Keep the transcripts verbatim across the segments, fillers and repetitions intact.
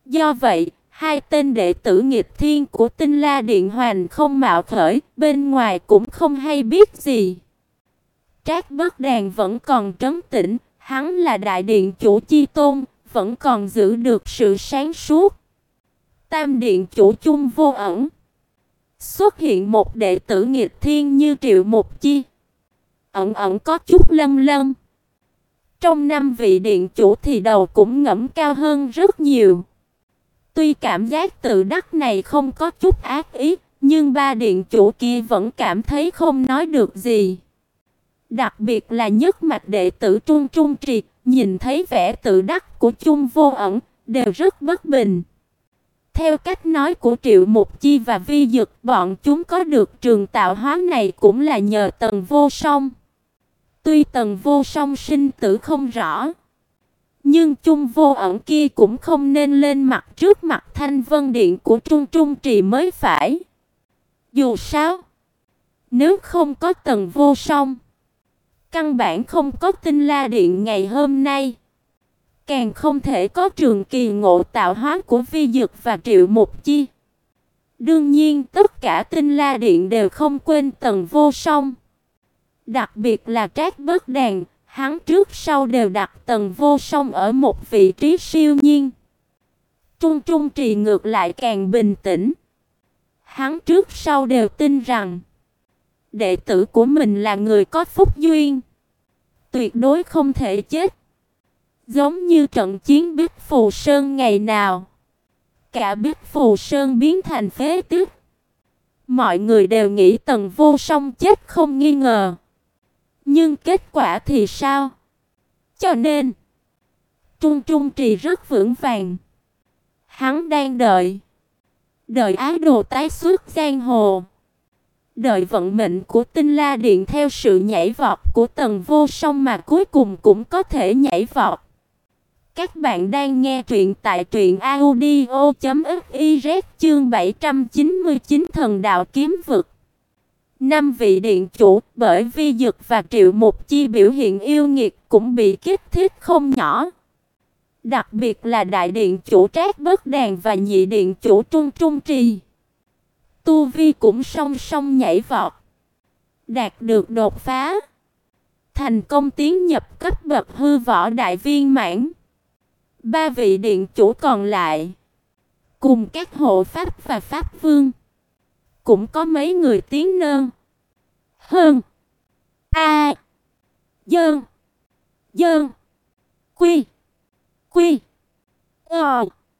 Do vậy, hai tên đệ tử nghịch thiên của Tinh La Điện Hoành không mạo khởi, bên ngoài cũng không hay biết gì. Trác Bất Đàn vẫn còn trấn tĩnh, hắn là đại điện chủ chi tôn, vẫn còn giữ được sự sáng suốt. Tam điện chủ Chung Vô Ẩn. Xuất hiện một đệ tử nghịch thiên như Triệu Mục Chi. Ẩn ẩn có chút lâm lâm. Trong năm vị điện chủ thì đầu cũng ngẫm cao hơn rất nhiều. Tuy cảm giác tự đắc này không có chút ác ý, nhưng ba điện chủ kia vẫn cảm thấy không nói được gì. Đặc biệt là nhất mạch đệ tử Trung Trung Trì, nhìn thấy vẻ tự đắc của Chung Vô Ẩn, đều rất bất bình. Theo cách nói của Triệu Mục Chi và Vi Dực, bọn chúng có được trường tạo hóa này cũng là nhờ Tần Vô Song. Tuy Tần Vô Song sinh tử không rõ, nhưng Chung Vô Ẩn kia cũng không nên lên mặt trước mặt Thanh Vân Điện của Trung Trung Trì mới phải. Dù sao, nếu không có Tần Vô Song, căn bản không có Tinh La Điện ngày hôm nay. Càng không thể có trường kỳ ngộ tạo hóa của Vi Dực và Triệu Mục Chi. Đương nhiên tất cả Tinh La Điện đều không quên Tần Vô Song. Đặc biệt là Trác Bất Đàn, hắn trước sau đều đặt Tần Vô Song ở một vị trí siêu nhiên. Trung Trung Trì ngược lại càng bình tĩnh. Hắn trước sau đều tin rằng đệ tử của mình là người có phúc duyên, tuyệt đối không thể chết. Giống như trận chiến Bích Phù Sơn ngày nào, cả Bích Phù Sơn biến thành phế tích. Mọi người đều nghĩ Tần Vô Song chết không nghi ngờ. Nhưng kết quả thì sao? Cho nên, Trung Trung Trì rất vững vàng. Hắn đang đợi. Đợi ái đồ tái xuất giang hồ. Đợi vận mệnh của Tinh La Điện theo sự nhảy vọt của Tần Vô Song mà cuối cùng cũng có thể nhảy vọt. Các bạn đang nghe truyện tại truyện audio chấm fiz chương bảy trăm chín mươi chín Thần Đạo Kiếm Vực. Năm vị điện chủ bởi Vi Dực và Triệu Mục Chi biểu hiện yêu nghiệt cũng bị kích thích không nhỏ. Đặc biệt là đại điện chủ Trác Bất Đàn và nhị điện chủ Trung Trung Trì. Tu vi cũng song song nhảy vọt, đạt được đột phá, thành công tiến nhập cấp bậc hư võ đại viên mãn. Ba vị điện chủ còn lại, cùng các hộ pháp và pháp vương, cũng có mấy người tiến nơn. Hơn. A. Dơn. Dơn. Quy. Quy. Ờ.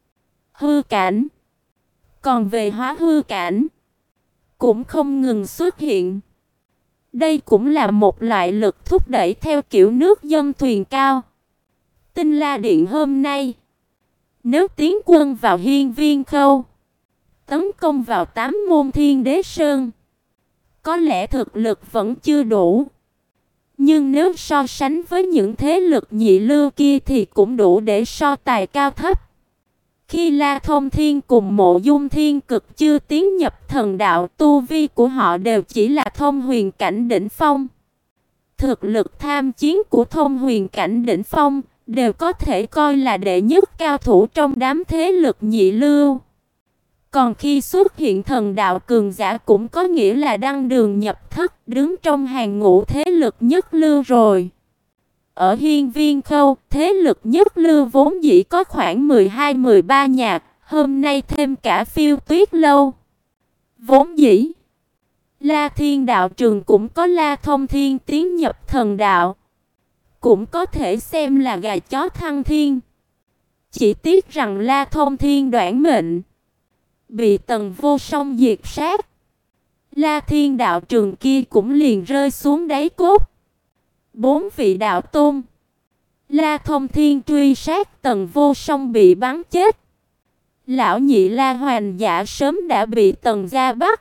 Hư cảnh. Còn về hóa hư cảnh, cũng không ngừng xuất hiện. Đây cũng là một loại lực thúc đẩy theo kiểu nước dâng thuyền cao. Tinh La Điện hôm nay, nếu tiến quân vào Hiên Viên Khâu, tấn công vào tám môn Thiên Đế Sơn, có lẽ thực lực vẫn chưa đủ. Nhưng nếu so sánh với những thế lực nhị lưu kia thì cũng đủ để so tài cao thấp. Khi La Thông Thiên cùng Mộ Dung Thiên Cực chưa tiến nhập thần đạo, tu vi của họ đều chỉ là thông huyền cảnh đỉnh phong. Thực lực tham chiến của thông huyền cảnh đỉnh phong đều có thể coi là đệ nhất cao thủ trong đám thế lực nhị lưu. Còn khi xuất hiện thần đạo cường giả cũng có nghĩa là đăng đường nhập thất, đứng trong hàng ngũ thế lực nhất lưu rồi. Ở Hiên Viên Khâu, thế lực nhất lưu vốn dĩ có khoảng mười hai mười ba nhà, hôm nay thêm cả Phiêu Tuyết Lâu. Vốn dĩ, La Thiên Đạo Trường cũng có La Thông Thiên tiến nhập thần đạo, cũng có thể xem là gà chó thăng thiên. Chỉ tiếc rằng La Thông Thiên đoản mệnh, bị Tần Vô Song diệt sát. La Thiên Đạo Trường kia cũng liền rơi xuống đáy cốt. Bốn vị đạo tôn, La Thông Thiên truy sát Tần Vô Song bị bắn chết. Lão nhị La Hoành Giả sớm đã bị Tần gia bắt,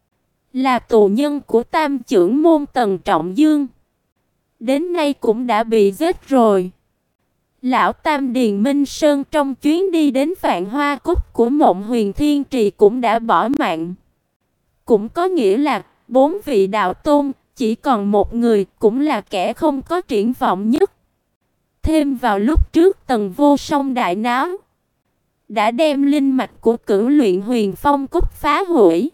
là tù nhân của tam trưởng môn Tần Trọng Dương, đến nay cũng đã bị giết rồi. Lão Tam Điền Minh Sơn trong chuyến đi đến Vạn Hoa Cúc của Mộng Huyền Thiên Trì cũng đã bỏ mạng. Cũng có nghĩa là bốn vị đạo tôn, chỉ còn một người cũng là kẻ không có triển vọng nhất. Thêm vào lúc trước Tần Vô Song đại náo, đã đem linh mạch của Cửu Luyện Huyền Phong Cốt phá hủy.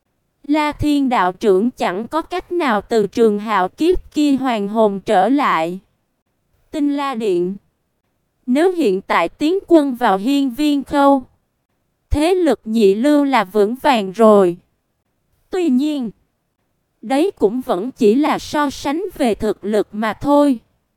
La Thiên đạo trưởng chẳng có cách nào từ trường hạo kiếp kia hoàn hồn trở lại. Tinh La Điện, nếu hiện tại tiến quân vào Hiên Viên Khâu, thế lực nhị lưu là vững vàng rồi. Tuy nhiên, đấy cũng vẫn chỉ là so sánh về thực lực mà thôi.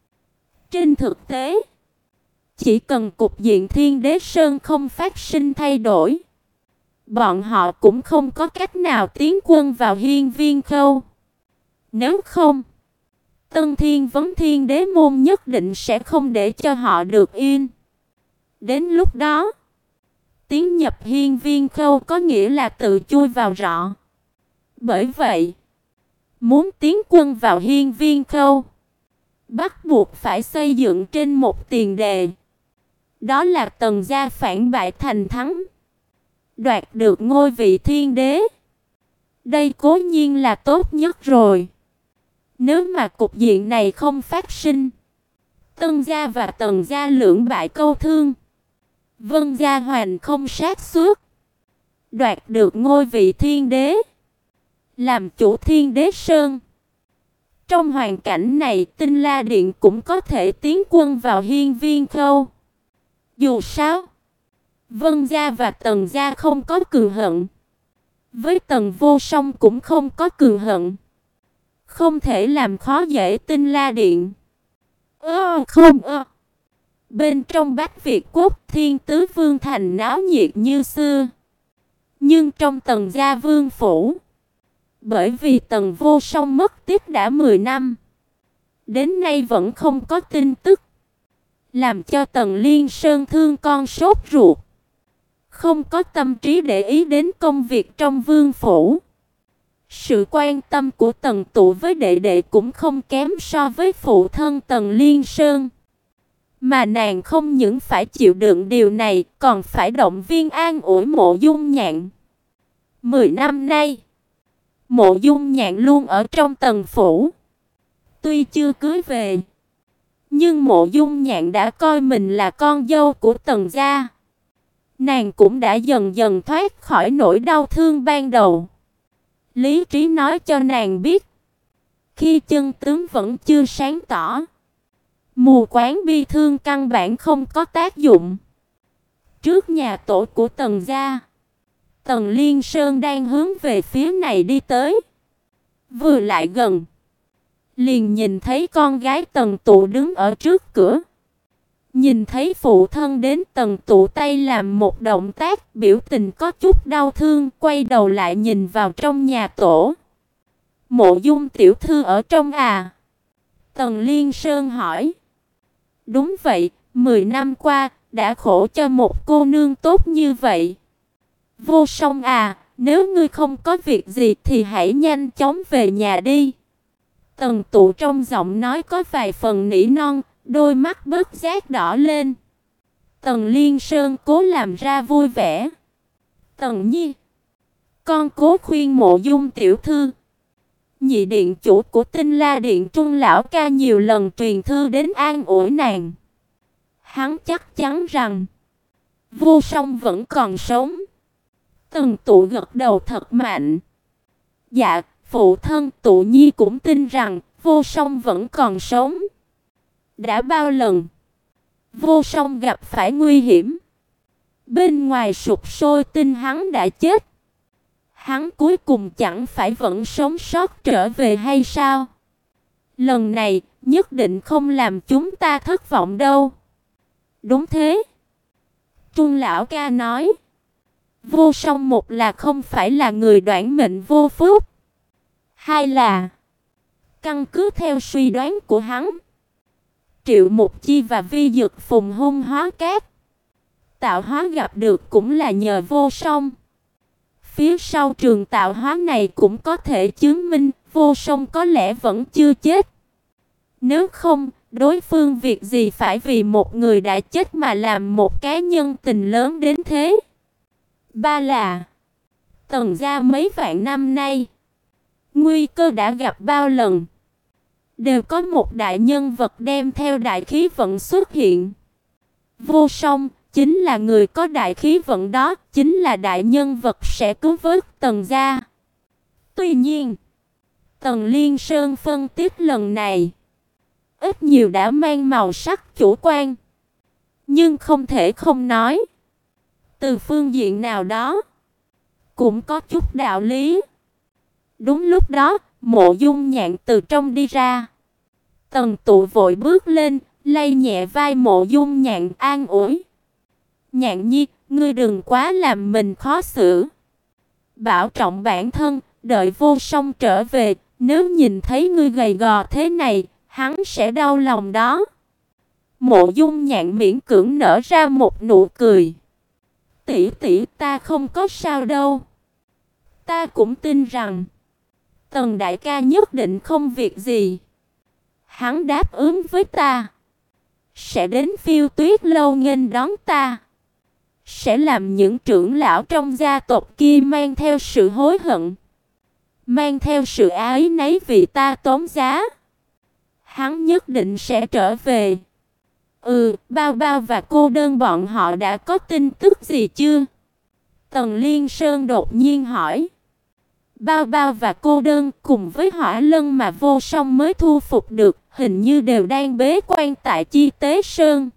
Trên thực tế, chỉ cần cục diện Thiên Đế Sơn không phát sinh thay đổi, bọn họ cũng không có cách nào tiến quân vào Hiên Viên Khâu. Nếu không, Tân Thiên Vấn Thiên Đế môn nhất định sẽ không để cho họ được yên. Đến lúc đó, tiến nhập Hiên Viên Khâu có nghĩa là tự chui vào rọ. Bởi vậy, muốn tiến quân vào Hiên Viên Khâu, bắt buộc phải xây dựng trên một tiền đề. Đó là Tần gia phản bại thành thắng, đoạt được ngôi vị thiên đế. Đây cố nhiên là tốt nhất rồi. Nếu mà cục diện này không phát sinh, Tân gia và Tần gia lưỡng bại câu thương, Vân gia hoàn không xác suất đoạt được ngôi vị thiên đế, làm chủ Thiên Đế Sơn. Trong hoàn cảnh này, Tinh La Điện cũng có thể tiến quân vào Hiên Viên Khâu. Dù sao, Vân gia và Tần gia không có cừu hận, với Tần Vô Song cũng không có cừu hận, không thể làm khó dễ Tinh La Điện. Ơ không ơ. Bên trong Bách Việt Quốc, Thiên Tứ Vương thành náo nhiệt như xưa. Nhưng trong Tần gia vương phủ, bởi vì Tần Vô Song mất tích đã mười năm, đến nay vẫn không có tin tức, làm cho Tần Liên Sơn thương con sốt ruột, không có tâm trí để ý đến công việc trong vương phủ. Sự quan tâm của Tần Tụ với đệ đệ cũng không kém so với phụ thân Tần Liên Sơn. Mà nàng không những phải chịu đựng điều này, còn phải động viên an ủi Mộ Dung Nhạn. Mười năm nay, Mộ Dung Nhạn luôn ở trong Tần phủ. Tuy chưa cưới về, nhưng Mộ Dung Nhạn đã coi mình là con dâu của Tần gia. Nàng cũng đã dần dần thoát khỏi nỗi đau thương ban đầu. Lý trí nói cho nàng biết, khi chân tướng vẫn chưa sáng tỏ, mù quáng bi thương căn bản không có tác dụng. Trước nhà tổ của Tần gia, Tần Liên Sơn đang hướng về phía này đi tới. Vừa lại gần, liền nhìn thấy con gái Tần Tụ đứng ở trước cửa. Nhìn thấy phụ thân đến, Tần Tụ tay làm một động tác, biểu tình có chút đau thương, quay đầu lại nhìn vào trong nhà tổ. Mộ Dung tiểu thư ở trong à? Tần Liên Sơn hỏi. Đúng vậy, mười năm qua, đã khổ cho một cô nương tốt như vậy. Vô Song à, nếu ngươi không có việc gì thì hãy nhanh chóng về nhà đi. Tần Tụ trong giọng nói có vài phần nỉ non, đôi mắt bất giác đỏ lên. Tần Liên Sơn cố làm ra vui vẻ. Tần Nhi, con cố khuyên Mộ Dung tiểu thư. Nhị điện chủ của Tinh La Điện Trung lão ca nhiều lần truyền thư đến an ủi nàng. Hắn chắc chắn rằng Vô Song vẫn còn sống. Tần Tụ gật đầu thật mạnh. Dạ, phụ thân Tụ Nhi cũng tin rằng Vô Song vẫn còn sống. Đã bao lần Vô Song gặp phải nguy hiểm, bên ngoài sụp sôi tin hắn đã chết, hắn cuối cùng chẳng phải vẫn sống sót trở về hay sao? Lần này nhất định không làm chúng ta thất vọng đâu. Đúng thế, Trung lão ca nói. Vô Song một là không phải là người đoản mệnh vô phúc, hai là căn cứ theo suy đoán của hắn, Triệu Mục Chi và Vi Dực Phùng hung hóa cát, tạo hóa gặp được cũng là nhờ Vô Song. Phía sau trường tạo hóa này cũng có thể chứng minh Vô Song có lẽ vẫn chưa chết. Nếu không, đối phương việc gì phải vì một người đã chết mà làm một cái nhân tình lớn đến thế. Ba là Tần gia mấy vạn năm nay, nguy cơ đã gặp bao lần, đều có một đại nhân vật đem theo đại khí vận xuất hiện. Vô Song chính là người có đại khí vận đó, chính là đại nhân vật sẽ cứu vớt Tần gia. Tuy nhiên, Tần Liên Sơn phân tích lần này ít nhiều đã mang màu sắc chủ quan, nhưng không thể không nói, từ phương diện nào đó cũng có chút đạo lý. Đúng lúc đó, Mộ Dung Nhạn từ trong đi ra. Tần Tụ vội bước lên, lay nhẹ vai Mộ Dung Nhạn an ủi. Nhạn nhi, ngươi đừng quá làm mình khó xử. Bảo trọng bản thân, đợi Vô Song trở về, nếu nhìn thấy ngươi gầy gò thế này, hắn sẽ đau lòng đó. Mộ Dung Nhạn miễn cưỡng nở ra một nụ cười. Tỷ tỷ, ta không có sao đâu. Ta cũng tin rằng Tần đại ca nhất định không việc gì. Hắn đáp ứng với ta, sẽ đến Phiêu Tuyết lâu nghênh đón ta, sẽ làm những trưởng lão trong gia tộc kia mang theo sự hối hận, mang theo sự ái náy vì ta tốn giá. Hắn nhất định sẽ trở về. Ừ, Bao Bao và Cô Đơn bọn họ đã có tin tức gì chưa? Tần Liên Sơn đột nhiên hỏi. Bao Bao và Cô Đơn cùng với Hỏa Lân mà Vô Song mới thu phục được, hình như đều đang bế quan tại Chi Tế Sơn.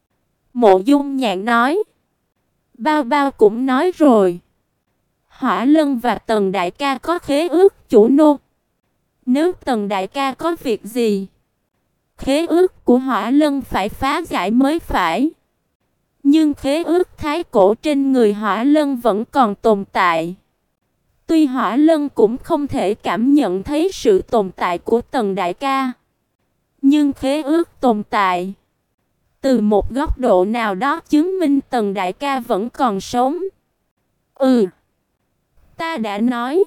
Mộ Dung Nhạn nói. Bao Bao cũng nói rồi. Hỏa Lân và Tần đại ca có khế ước chủ nô. Nếu Tần đại ca có việc gì, khế ước của Hỏa Lân phải phá giải mới phải. Nhưng khế ước thái cổ trên người Hỏa Lân vẫn còn tồn tại. Tuy Hỏa Lân cũng không thể cảm nhận thấy sự tồn tại của Tần đại ca, nhưng khế ước tồn tại. Từ một góc độ nào đó chứng minh Tần đại ca vẫn còn sống. Ừ, ta đã nói,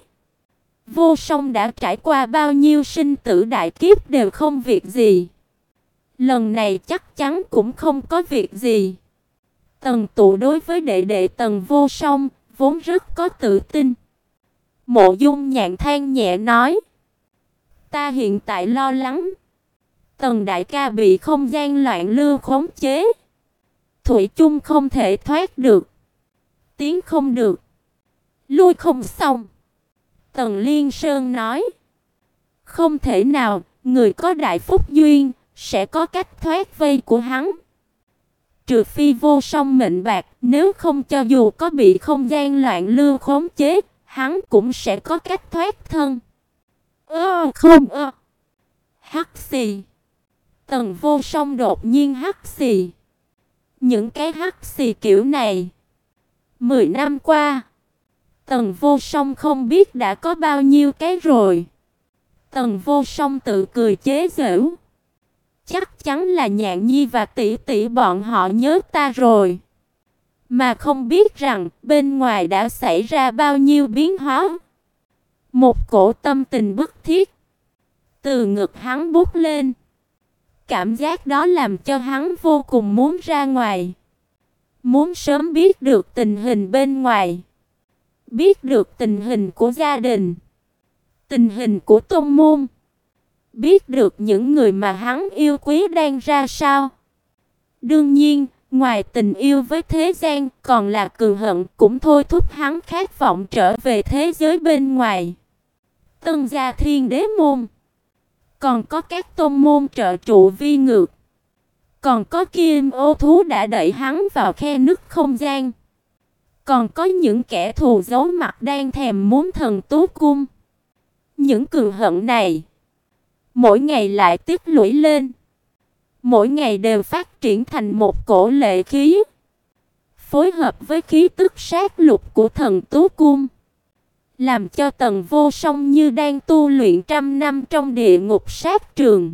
Vô Song đã trải qua bao nhiêu sinh tử đại kiếp đều không việc gì. Lần này chắc chắn cũng không có việc gì. Tần Tụ đối với đệ đệ Tần Vô Song vốn rất có tự tin. Mộ Dung Nhạn than nhẹ nói. Ta hiện tại lo lắng Tần đại ca bị không gian loạn lưu khống chế, thủy chung không thể thoát được, tiến không được, lui không xong. Tần Liên Sơn nói. Không thể nào, người có đại phúc duyên sẽ có cách thoát vây của hắn. Trừ phi Vô Song mệnh bạc, nếu không cho dù có bị không gian loạn lưu khống chế, hắn cũng sẽ có cách thoát thân. Ơ không ơ. Hắc xì. Tần Vô Song đột nhiên hắc xì. Những cái hắc xì kiểu này, mười năm qua, Tần Vô Song không biết đã có bao nhiêu cái rồi. Tần Vô Song tự cười chế giễu. Chắc chắn là Nhạn nhi và tỷ tỷ bọn họ nhớ ta rồi, mà không biết rằng bên ngoài đã xảy ra bao nhiêu biến hóa. Một cổ tâm tình bức thiết từ ngực hắn bút lên. Cảm giác đó làm cho hắn vô cùng muốn ra ngoài, muốn sớm biết được tình hình bên ngoài, biết được tình hình của gia đình, tình hình của tôn môn, biết được những người mà hắn yêu quý đang ra sao. Đương nhiên, ngoài tình yêu với thế gian, còn là cừu hận cũng thôi thúc hắn khát vọng trở về thế giới bên ngoài. Tân gia Thiên Đế môn, còn có các tôn môn trợ trụ vi ngược, còn có Kim Ô thú đã đẩy hắn vào khe nứt không gian, còn có những kẻ thù giấu mặt đang thèm muốn Thần Tú Cung. Những cừu hận này mỗi ngày lại tích lũy lên, mỗi ngày đều phát triển thành một cổ lệ khí, phối hợp với khí tức sát lục của Thần Tú Cung, làm cho Tần Vô Song như đang tu luyện trăm năm trong địa ngục sát trường,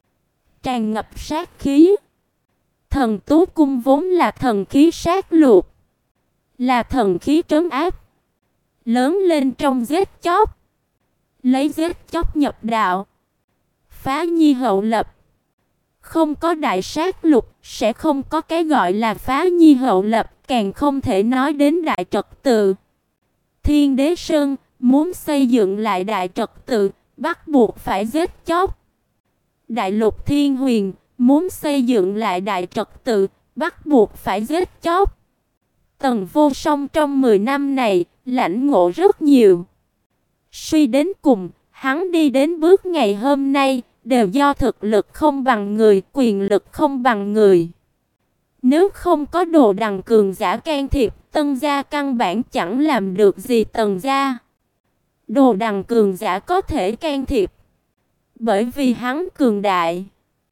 tràn ngập sát khí. Thần Tú Cung vốn là thần khí sát lục, là thần khí trấn áp, lớn lên trong giết chóc, lấy giết chóc nhập đạo, phá nhi hậu lập. Không có đại sát lục, sẽ không có cái gọi là phá nhi hậu lập, càng không thể nói đến đại trật tự. Thiên Đế Sơn muốn xây dựng lại đại trật tự, bắt buộc phải giết chóc. Đại Lục Thiên Huyền muốn xây dựng lại đại trật tự, bắt buộc phải giết chóc. Tần Vô Song trong mười năm này lãnh ngộ rất nhiều. Suy đến cùng, hắn đi đến bước ngày hôm nay đều do thực lực không bằng người, quyền lực không bằng người. Nếu không có Đồ Đằng cường giả can thiệp, Tân gia căn bản chẳng làm được gì Tần gia. Đồ Đằng cường giả có thể can thiệp, bởi vì hắn cường đại.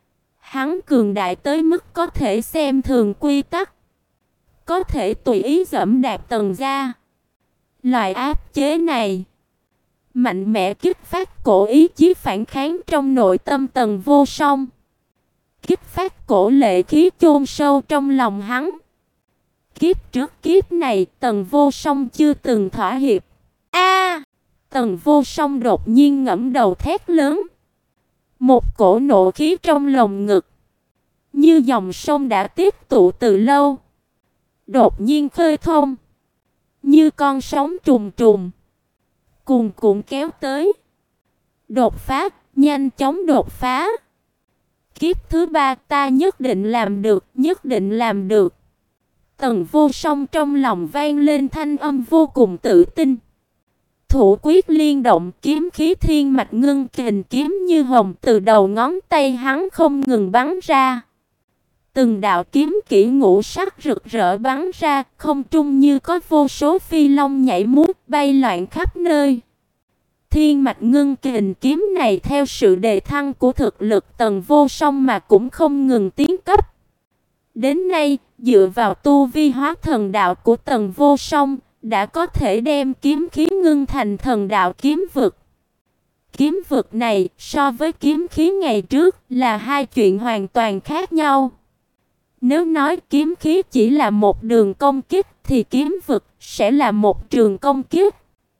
Hắn cường đại tới mức có thể xem thường quy tắc, có thể tùy ý giẫm đạp Tần gia. Loại áp chế này mạnh mẽ kích phát cổ ý chí phản kháng trong nội tâm Tần Vô Song, kích phát cổ lệ khí chôn sâu trong lòng hắn. Kiếp trước kiếp này Tần Vô Song chưa từng thỏa hiệp. A! Tần Vô Song đột nhiên ngẩng đầu thét lớn. Một cổ nộ khí trong lồng ngực, như dòng sông đã tích tụ từ lâu, đột nhiên khơi thông, như con sóng trùng trùng, cuồn cuộn kéo tới. Đột phá, nhanh chóng đột phá. Kiếp thứ ba ta nhất định làm được, nhất định làm được. Tần Vô Song trong lòng vang lên thanh âm vô cùng tự tin. Thủ quyết liên động, kiếm khí thiên mạch ngưng kình kiếm như hồng từ đầu ngón tay hắn không ngừng bắn ra. Từng đạo kiếm kỹ ngũ sắc rực rỡ bắn ra, không trung như có vô số phi long nhảy múa bay loạn khắp nơi. Thiên mạch ngưng kình kiếm này theo sự đề thăng của thực lực Tần Vô Song mà cũng không ngừng tiến cấp. Đến nay, dựa vào tu vi hóa thần đạo của Tần Vô Song, đã có thể đem kiếm khí ngưng thành thần đạo kiếm vực. Kiếm vực này so với kiếm khí ngày trước là hai chuyện hoàn toàn khác nhau. Nếu nói kiếm khí chỉ là một đường công kích thì kiếm vực sẽ là một trường công kích.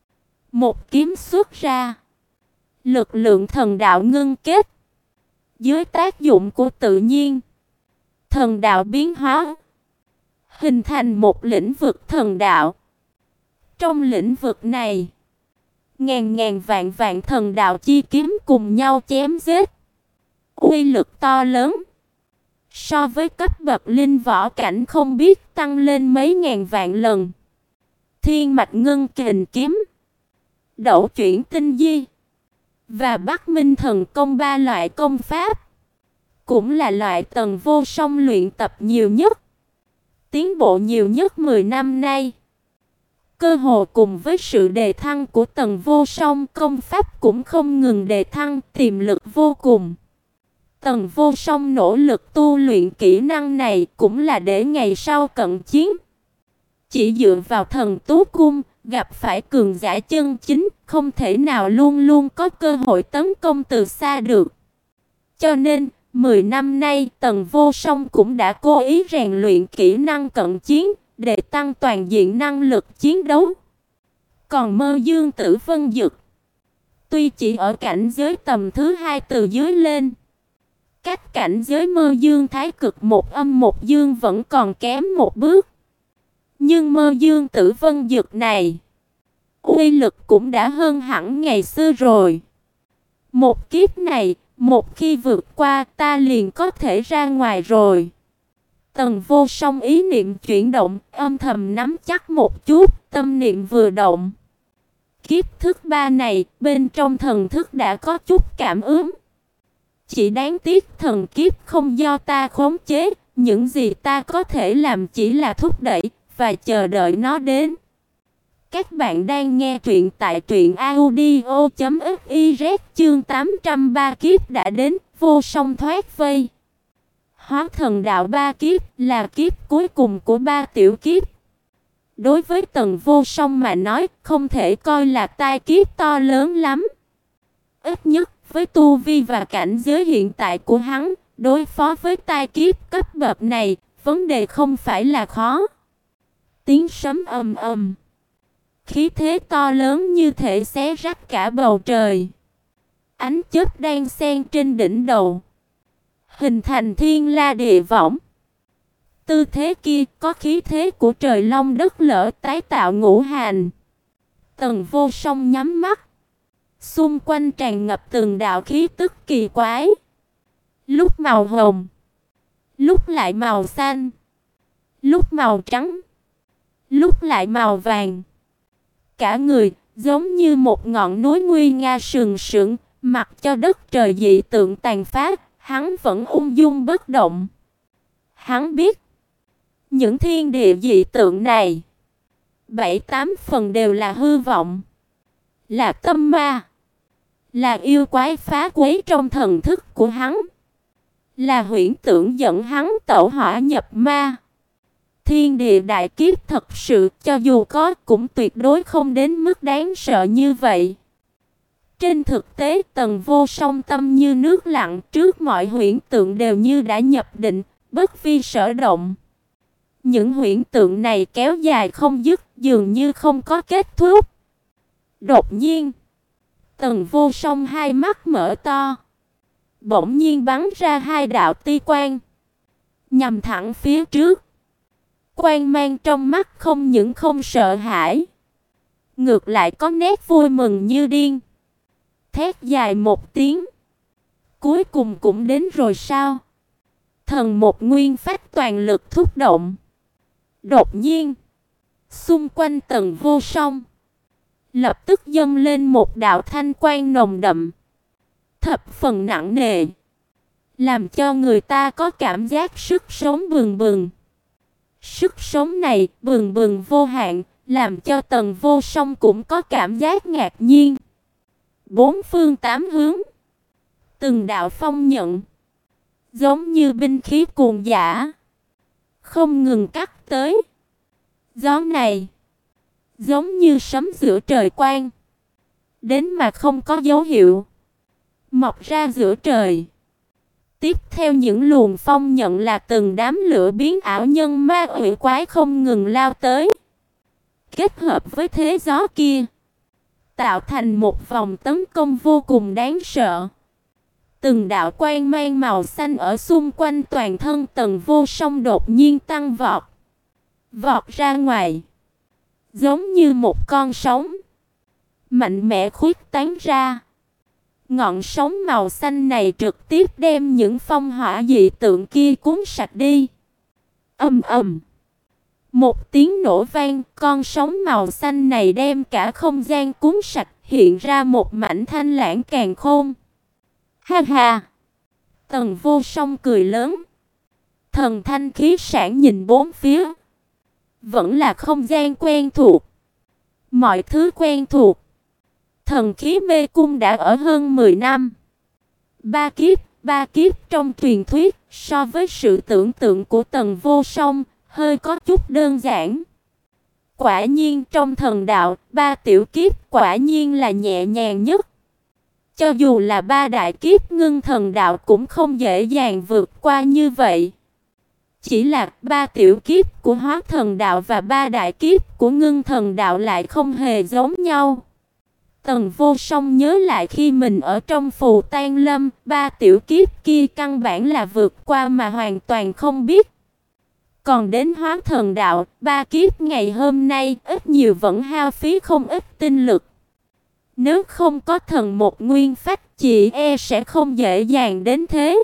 Một kiếm xuất ra, lực lượng thần đạo ngưng kết. Dưới tác dụng của tự nhiên, thần đạo biến hóa, hình thành một lĩnh vực thần đạo. Trong lĩnh vực này, ngàn ngàn vạn vạn thần đạo chi kiếm cùng nhau chém giết, uy lực to lớn. So với cấp bậc linh võ cảnh không biết tăng lên mấy ngàn vạn lần. Thiên mạch ngưng kình kiếm, đẩu chuyển tinh di và Bắc Minh thần công ba loại công pháp cũng là loại Tần Vô Song luyện tập nhiều nhất, tiến bộ nhiều nhất mười năm nay. Cơ hồ cùng với sự đề thăng của Tần Vô Song, công pháp cũng không ngừng đề thăng, tiềm lực vô cùng. Tần Vô Song nỗ lực tu luyện kỹ năng này cũng là để ngày sau cận chiến. Chỉ dựa vào thần tú cung, gặp phải cường giả chân chính, không thể nào luôn luôn có cơ hội tấn công từ xa được. Cho nên, mười năm nay Tần Vô Song cũng đã cố ý rèn luyện kỹ năng cận chiến, để tăng toàn diện năng lực chiến đấu. Còn Mơ Dương Tử Vân Dực, tuy chỉ ở cảnh giới tầm thứ hai từ dưới lên, cách cảnh giới Mơ Dương Thái Cực một âm một dương vẫn còn kém một bước. Nhưng Mơ Dương Tử Vân Dực này, uy lực cũng đã hơn hẳn ngày xưa rồi. Một kiếp này, một khi vượt qua ta liền có thể ra ngoài rồi. Tần Vô Song ý niệm chuyển động, âm thầm nắm chắc một chút, tâm niệm vừa động. Kiếp thứ ba này, bên trong thần thức đã có chút cảm ứng. Chỉ đáng tiếc thần kiếp không do ta khống chế, những gì ta có thể làm chỉ là thúc đẩy và chờ đợi nó đến. Các bạn đang nghe truyện tại truyện audio chấm fiz, chương tám trăm ba kiếp đã đến, Vô Song thoát vây. Hóa thần đạo ba kiếp là kiếp cuối cùng của ba tiểu kiếp. Đối với Tần Vô Song mà nói, không thể coi là tai kiếp to lớn lắm. Ít nhất với tu vi và cảnh giới hiện tại của hắn, đối phó với tai kiếp cấp bậc này, vấn đề không phải là khó. Tiếng sấm ầm ầm, khí thế to lớn như thể xé rách cả bầu trời. Ánh chớp đang xen trên đỉnh đầu, hình thành thiên la địa võng. Tư thế kia có khí thế của trời long đất lở tái tạo ngũ hành. Tần Vô Song nhắm mắt, xung quanh tràn ngập từng đạo khí tức kỳ quái. Lúc màu hồng, lúc lại màu xanh, lúc màu trắng, lúc lại màu vàng. Cả người giống như một ngọn núi nguy nga sừng sững, mặc cho đất trời dị tượng tàn phá, hắn vẫn ung dung bất động. Hắn biết, những thiên địa dị tượng này, bảy tám phần đều là hư vọng, là tâm ma, là yêu quái phá quấy trong thần thức của hắn, là huyễn tưởng dẫn hắn tẩu hỏa nhập ma. Thiên địa đại kiếp thật sự cho dù có cũng tuyệt đối không đến mức đáng sợ như vậy. Trên thực tế Tần Vô Song tâm như nước lặng, trước mọi huyễn tượng đều như đã nhập định, bất vi sở động. Những huyễn tượng này kéo dài không dứt, dường như không có kết thúc. Đột nhiên, Tần Vô Song hai mắt mở to, bỗng nhiên bắn ra hai đạo ti quang, nhằm thẳng phía trước. Quang mang trong mắt không những không sợ hãi, ngược lại có nét vui mừng như điên. Thét dài một tiếng, cuối cùng cũng đến rồi sao? Thần một nguyên phách toàn lực thúc động. Đột nhiên, xung quanh Tần Vô Song lập tức dâng lên một đạo thanh quang nồng đậm, thập phần nặng nề, làm cho người ta có cảm giác sức sống bừng bừng. Sức sống này bừng bừng vô hạn, làm cho Tần Vô Song cũng có cảm giác ngạc nhiên. Bốn phương tám hướng, từng đạo phong nhận, giống như binh khí cuồng dã, không ngừng cắt tới. Gió này, giống như sấm giữa trời quang, đến mà không có dấu hiệu, mọc ra giữa trời. Tiếp theo những luồng phong nhận là từng đám lửa biến ảo nhân ma quỷ quái không ngừng lao tới. Kết hợp với thế gió kia, tạo thành một vòng tấn công vô cùng đáng sợ. Từng đạo quang mang màu xanh ở xung quanh toàn thân Tần Vô Song đột nhiên tăng vọt, vọt ra ngoài, giống như một con sóng mạnh mẽ khuếch tán ra. Ngọn sóng màu xanh này trực tiếp đem những phong hỏa dị tượng kia cuốn sạch đi. Ầm ầm, một tiếng nổ vang, con sóng màu xanh này đem cả không gian cuốn sạch, hiện ra một mảnh thanh lãng càn khôn. Ha ha! Tần Vô Song cười lớn, thần thanh khí sảng nhìn bốn phía. Vẫn là không gian quen thuộc, mọi thứ quen thuộc. Thần khí mê cung đã ở hơn mười năm. Ba kiếp, ba kiếp trong truyền thuyết, so với sự tưởng tượng của Tần Vô Song, hơi có chút đơn giản. Quả nhiên trong thần đạo, ba tiểu kiếp quả nhiên là nhẹ nhàng nhất. Cho dù là ba đại kiếp ngưng thần đạo cũng không dễ dàng vượt qua như vậy. Chỉ là ba tiểu kiếp của hóa thần đạo và ba đại kiếp của ngưng thần đạo lại không hề giống nhau. Tần Vô Song nhớ lại khi mình ở trong Phù Tang Lâm, ba tiểu kiếp kia căn bản là vượt qua mà hoàn toàn không biết. Còn đến hóa thần đạo, ba kiếp ngày hôm nay ít nhiều vẫn hao phí không ít tinh lực. Nếu không có thần một nguyên phách, chị e sẽ không dễ dàng đến thế.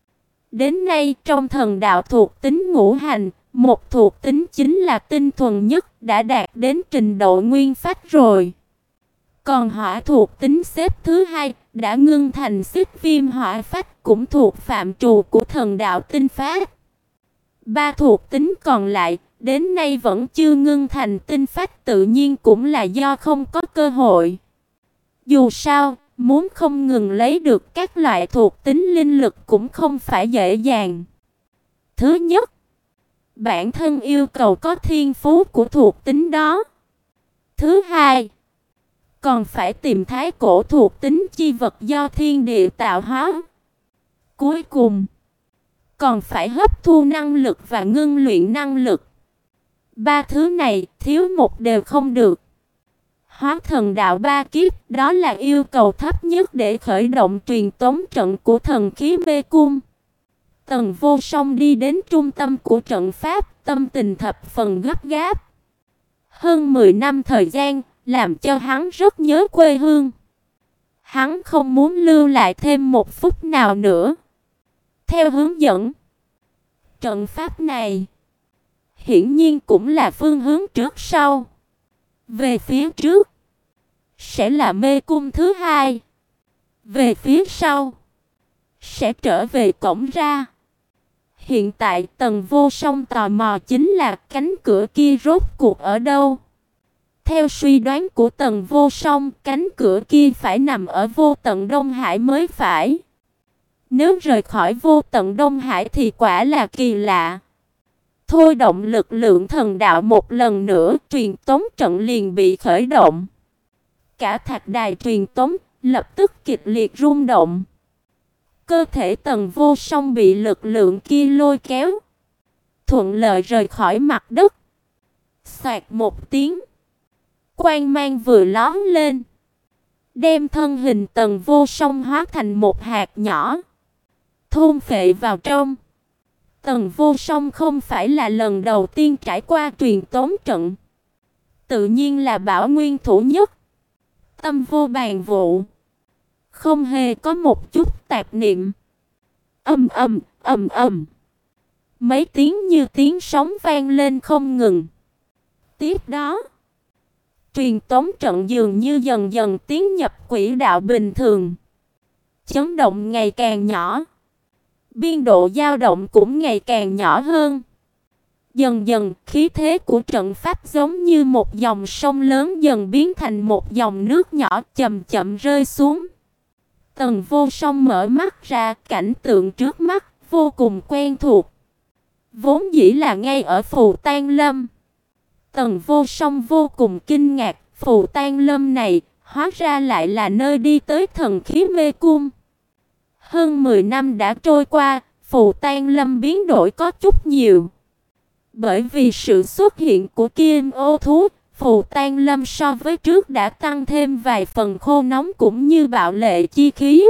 Đến nay trong thần đạo thuộc tính ngũ hành, một thuộc tính chính là tinh thuần nhất đã đạt đến trình độ nguyên phách rồi. Còn hỏa thuộc tính xếp thứ hai, đã ngưng thành xích viêm hỏa phách, cũng thuộc phạm trù của thần đạo tinh phách. Ba thuộc tính còn lại, đến nay vẫn chưa ngưng thành tinh phách, tự nhiên cũng là do không có cơ hội. Dù sao, muốn không ngừng lấy được các loại thuộc tính linh lực cũng không phải dễ dàng. Thứ nhất, bản thân yêu cầu có thiên phú của thuộc tính đó. Thứ hai, còn phải tìm thái cổ thuộc tính chi vật do thiên địa tạo hóa. Cuối cùng, còn phải hấp thu năng lực và ngưng luyện năng lực. Ba thứ này, thiếu một đều không được. Hóa thần đạo ba kiếp, đó là yêu cầu thấp nhất để khởi động truyền tống trận của thần khí mê cung. Tần Vô Song đi đến trung tâm của trận pháp, tâm tình thập phần gấp gáp. Hơn mười năm thời gian, làm cho hắn rất nhớ quê hương. Hắn không muốn lưu lại thêm một phút nào nữa. Theo hướng dẫn, trận pháp này hiển nhiên cũng là phương hướng trước sau. Về phía trước sẽ là mê cung thứ hai, về phía sau sẽ trở về cổng ra. Hiện tại Tần Vô Song tò mò chính là cánh cửa kia rốt cuộc ở đâu. Theo suy đoán của Tần Vô Song, cánh cửa kia phải nằm ở vô tận Đông Hải mới phải. Nếu rời khỏi vô tận Đông Hải thì quả là kỳ lạ. Thôi động lực lượng thần đạo một lần nữa, truyền tống trận liền bị khởi động. Cả thạch đài truyền tống lập tức kịch liệt rung động. Cơ thể Tần Vô Song bị lực lượng kia lôi kéo, thuận lợi rời khỏi mặt đất. Xoẹt một tiếng, quang mang vừa lóe lên, đem thân hình Tần Vô Song hóa thành một hạt nhỏ, thôn phệ vào trong. Tần Vô Song không phải là lần đầu tiên trải qua truyền tống trận, tự nhiên là bảo nguyên thủ nhất. Tâm vô bàn vụ, không hề có một chút tạp niệm. Ầm ầm, ầm ầm. Mấy tiếng như tiếng sóng vang lên không ngừng. Tiếp đó, truyền tống trận dường như dần dần tiến nhập quỹ đạo bình thường. Chấn động ngày càng nhỏ, biên độ dao động cũng ngày càng nhỏ hơn. Dần dần, khí thế của trận pháp giống như một dòng sông lớn dần biến thành một dòng nước nhỏ chậm chậm rơi xuống. Tần Vô Song mở mắt ra, cảnh tượng trước mắt vô cùng quen thuộc. Vốn dĩ là ngay ở Phù Tang Lâm. Tần Vô Song vô cùng kinh ngạc, Phù Tang Lâm này hóa ra lại là nơi đi tới thần khí mê cung. Hơn mười năm đã trôi qua, Phù Tang Lâm biến đổi có chút nhiều. Bởi vì sự xuất hiện của Kim Ô thú, Phù Tang Lâm so với trước đã tăng thêm vài phần khô nóng cũng như bạo lệ chi khí.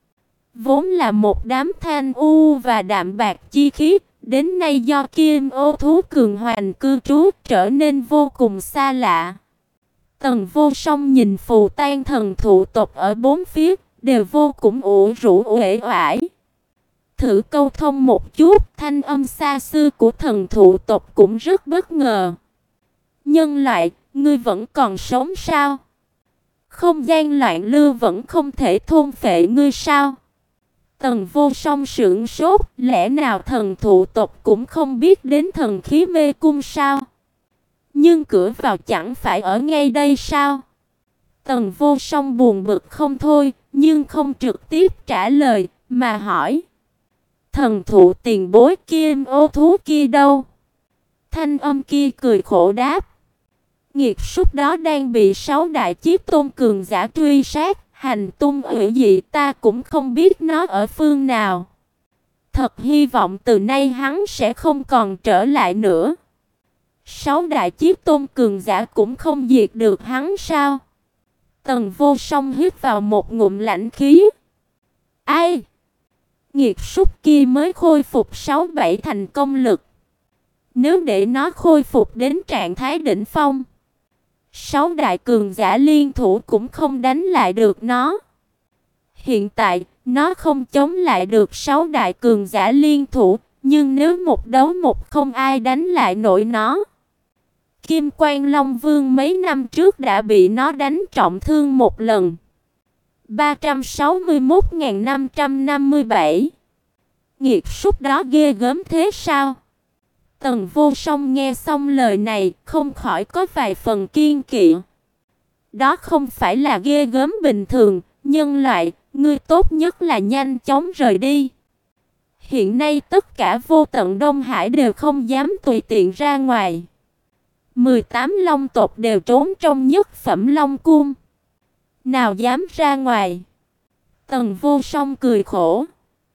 Vốn là một đám thanh u và đạm bạc chi khí, đến nay do Kim Ô thú cường hoành cư trú trở nên vô cùng xa lạ. Tần Vô Song nhìn Phù Tang thần thụ tộc ở bốn phía, đều vô cùng ủ rũ uể oải. Thử câu thông một chút, thanh âm xa xưa của thần thụ tộc cũng rất bất ngờ. Nhân loại, ngươi vẫn còn sống sao? Không gian loạn lưu vẫn không thể thôn phệ ngươi sao? Tần Vô Song sững sốt, lẽ nào thần thụ tộc cũng không biết đến thần khí mê cung sao? Nhưng cửa vào chẳng phải ở ngay đây sao? Tần Vô Song buồn bực không thôi, nhưng không trực tiếp trả lời, mà hỏi. Thần thụ tiền bối Kim Ô thú kia đâu? Thanh âm kia cười khổ đáp. Nghiệt súc đó đang bị sáu đại chí tôn cường giả truy sát, hành tung ủy dị, ta cũng không biết nó ở phương nào. Thật hy vọng từ nay hắn sẽ không còn trở lại nữa. Sáu đại chí tôn cường giả cũng không diệt được hắn sao? Tần Vô Song hít vào một ngụm lãnh khí. Ai? Nghiệt súc kia mới khôi phục sáu bảy thành công lực. Nếu để nó khôi phục đến trạng thái đỉnh phong, sáu đại cường giả liên thủ cũng không đánh lại được nó. Hiện tại, nó không chống lại được sáu đại cường giả liên thủ, nhưng nếu một đấu một không ai đánh lại nổi nó. Kim Quan Long Vương mấy năm trước đã bị nó đánh trọng thương một lần. ba trăm sáu mươi mốt nghìn năm trăm năm mươi bảy. Nghiệt súc đó ghê gớm thế sao? Tần Vô Song nghe xong lời này, không khỏi có vài phần kiêng kỵ. Đó không phải là ghê gớm bình thường, nhân loại, ngươi tốt nhất là nhanh chóng rời đi. Hiện nay tất cả vô tận Đông Hải đều không dám tùy tiện ra ngoài. mười tám long tộc đều trốn trong nhất phẩm Long Cung. Nào dám ra ngoài? Tần Vô Song cười khổ.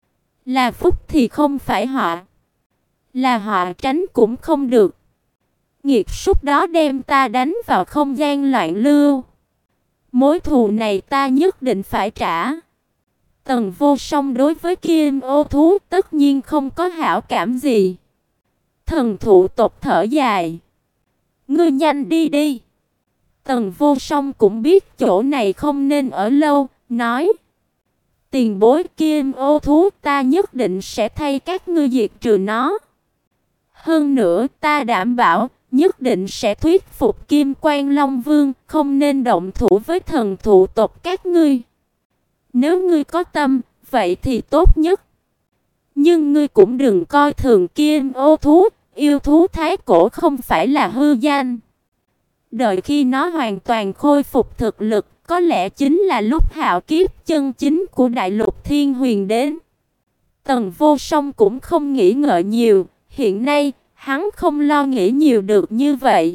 Là phúc thì không phải họa, là họa tránh cũng không được. Nghiệt súc đó đem ta đánh vào không gian loạn lưu. Mối thù này ta nhất định phải trả. Tần Vô Song đối với Kim Ô thú tất nhiên không có hảo cảm gì. Thần thụ tộc thở dài. Ngươi nhanh đi đi. Tần Vô Song cũng biết chỗ này không nên ở lâu, nói. Tiền bối Kim Ô thú, ta nhất định sẽ thay các ngươi diệt trừ nó. Hơn nữa, ta đảm bảo, nhất định sẽ thuyết phục Kim Quan Long Vương, không nên động thủ với thần thụ tộc các ngươi. Nếu ngươi có tâm, vậy thì tốt nhất. Nhưng ngươi cũng đừng coi thường Kim Ô thú, yêu thú thái cổ không phải là hư danh. Đợi khi nó hoàn toàn khôi phục thực lực, có lẽ chính là lúc hạo kiếp chân chính của Đại Lục Thiên Huyền đến. Tần Vô Song cũng không nghĩ ngợi nhiều, hiện nay hắn không lo nghĩ nhiều được như vậy.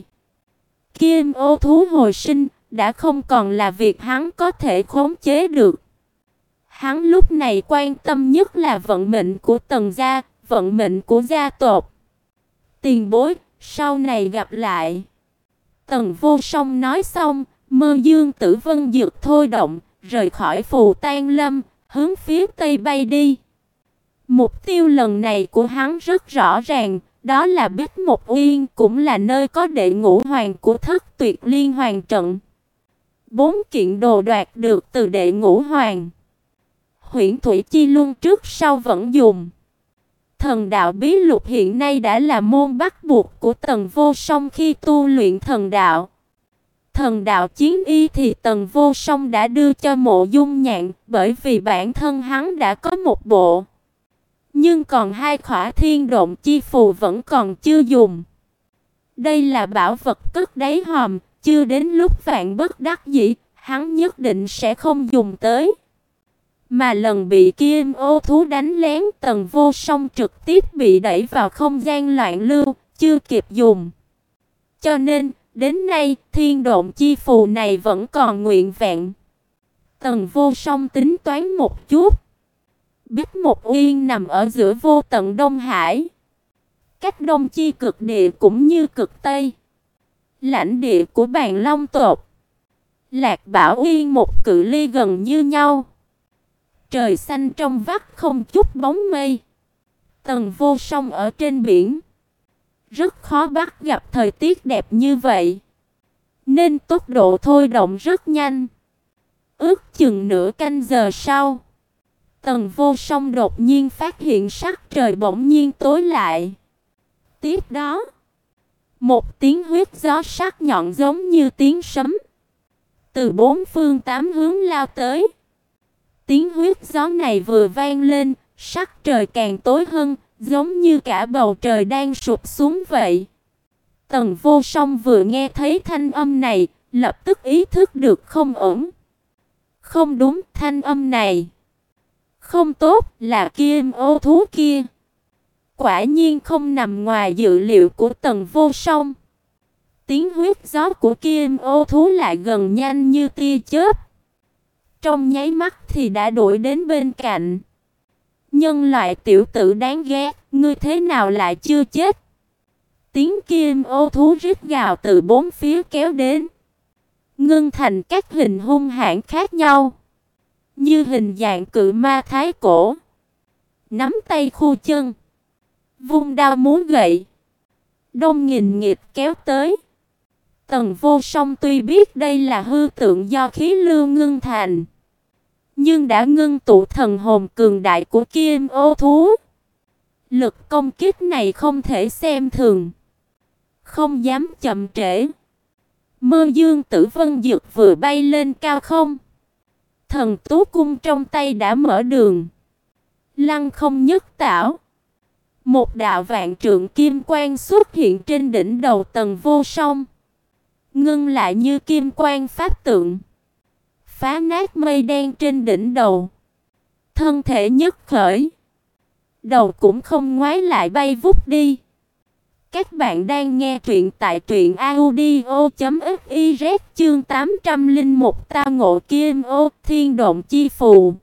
Kim ô thú hồi sinh đã không còn là việc hắn có thể khống chế được. Hắn lúc này quan tâm nhất là vận mệnh của Tần gia, vận mệnh của gia tộc. Tiền bối, sau này gặp lại. Tần Vô Song nói xong, Mơ Dương Tử Vân Dược thôi động, rời khỏi Phù Tang Lâm, hướng phía tây bay đi. Mục tiêu lần này của hắn rất rõ ràng, đó là Bích Mộc Uyên, cũng là nơi có đệ ngũ hoàng của Thất Tuyệt Liên Hoàn trận. Bốn kiện đồ đoạt được từ đệ ngũ hoàng. Huyễn Thủy Chi Luân trước sau vẫn dùng. Thần đạo bí lục hiện nay đã là môn bắt buộc của Tần Vô Song khi tu luyện thần đạo. Thần đạo chiến y thì Tần Vô Song đã đưa cho Mộ Dung Nhạn, bởi vì bản thân hắn đã có một bộ. Nhưng còn hai khỏa thiên động chi phù vẫn còn chưa dùng. Đây là bảo vật cất đáy hòm, chưa đến lúc vạn bất đắc dĩ, hắn nhất định sẽ không dùng tới. Mà lần bị Kim ô thú đánh lén, Tần Vô Song trực tiếp bị đẩy vào không gian loạn lưu, chưa kịp dùng. Cho nên, đến nay, thiên độn chi phù này vẫn còn nguyện vẹn. Tần Vô Song tính toán một chút. Bích Mộc Uyên nằm ở giữa vô tận Đông Hải. Cách Đông Chi cực địa cũng như cực Tây. Lãnh địa của Bàn Long tộc, Lạc Bảo Uyên một cự ly gần như nhau. Trời xanh trong vắt không chút bóng mây. Tần Vô Song ở trên biển, rất khó bắt gặp thời tiết đẹp như vậy, nên tốc độ thôi động rất nhanh. Ước chừng nửa canh giờ sau, Tần Vô Song đột nhiên phát hiện sắc trời bỗng nhiên tối lại. Tiếp đó, một tiếng huyết gió sắc nhọn giống như tiếng sấm từ bốn phương tám hướng lao tới. Tiếng huyết gió này vừa vang lên, sắc trời càng tối hơn, giống như cả bầu trời đang sụp xuống vậy. Tần Vô Song vừa nghe thấy thanh âm này, lập tức ý thức được không ổn. Không đúng, thanh âm này không tốt, là Kim ô thú kia. Quả nhiên không nằm ngoài dự liệu của Tần Vô Song. Tiếng huyết gió của Kim ô thú lại gần nhanh như tia chớp. Trong nháy mắt thì đã đuổi đến bên cạnh. Nhân loại tiểu tử đáng ghét, ngươi thế nào lại chưa chết? Tiếng Kim ô thú rít gào từ bốn phía kéo đến, ngưng thành các hình hung hãn khác nhau, như hình dạng cự ma thái cổ, nắm tay khu chân, vung đao múa gậy, đông nghìn nghịt kéo tới. Tần Vô Song tuy biết đây là hư tượng do khí lưu ngưng thành, nhưng đã ngưng tụ thần hồn cường đại của Kim ô thú. Lực công kích này không thể xem thường, không dám chậm trễ. Mơ Dương Tử Vân Dược vừa bay lên cao không, thần tú cung trong tay đã mở đường, lăng không nhất tảo. Một đạo vạn trượng kim quang xuất hiện trên đỉnh đầu Tần Vô Song, ngưng lại như kim quang pháp tượng, phá nát mây đen trên đỉnh đầu. Thân thể nhất khởi, đầu cũng không ngoái lại bay vút đi. Các bạn đang nghe truyện tại truyện audio chấm fiz, chương tám trăm lẻ một Tao ngộ Kim ô thiên độn chi phù.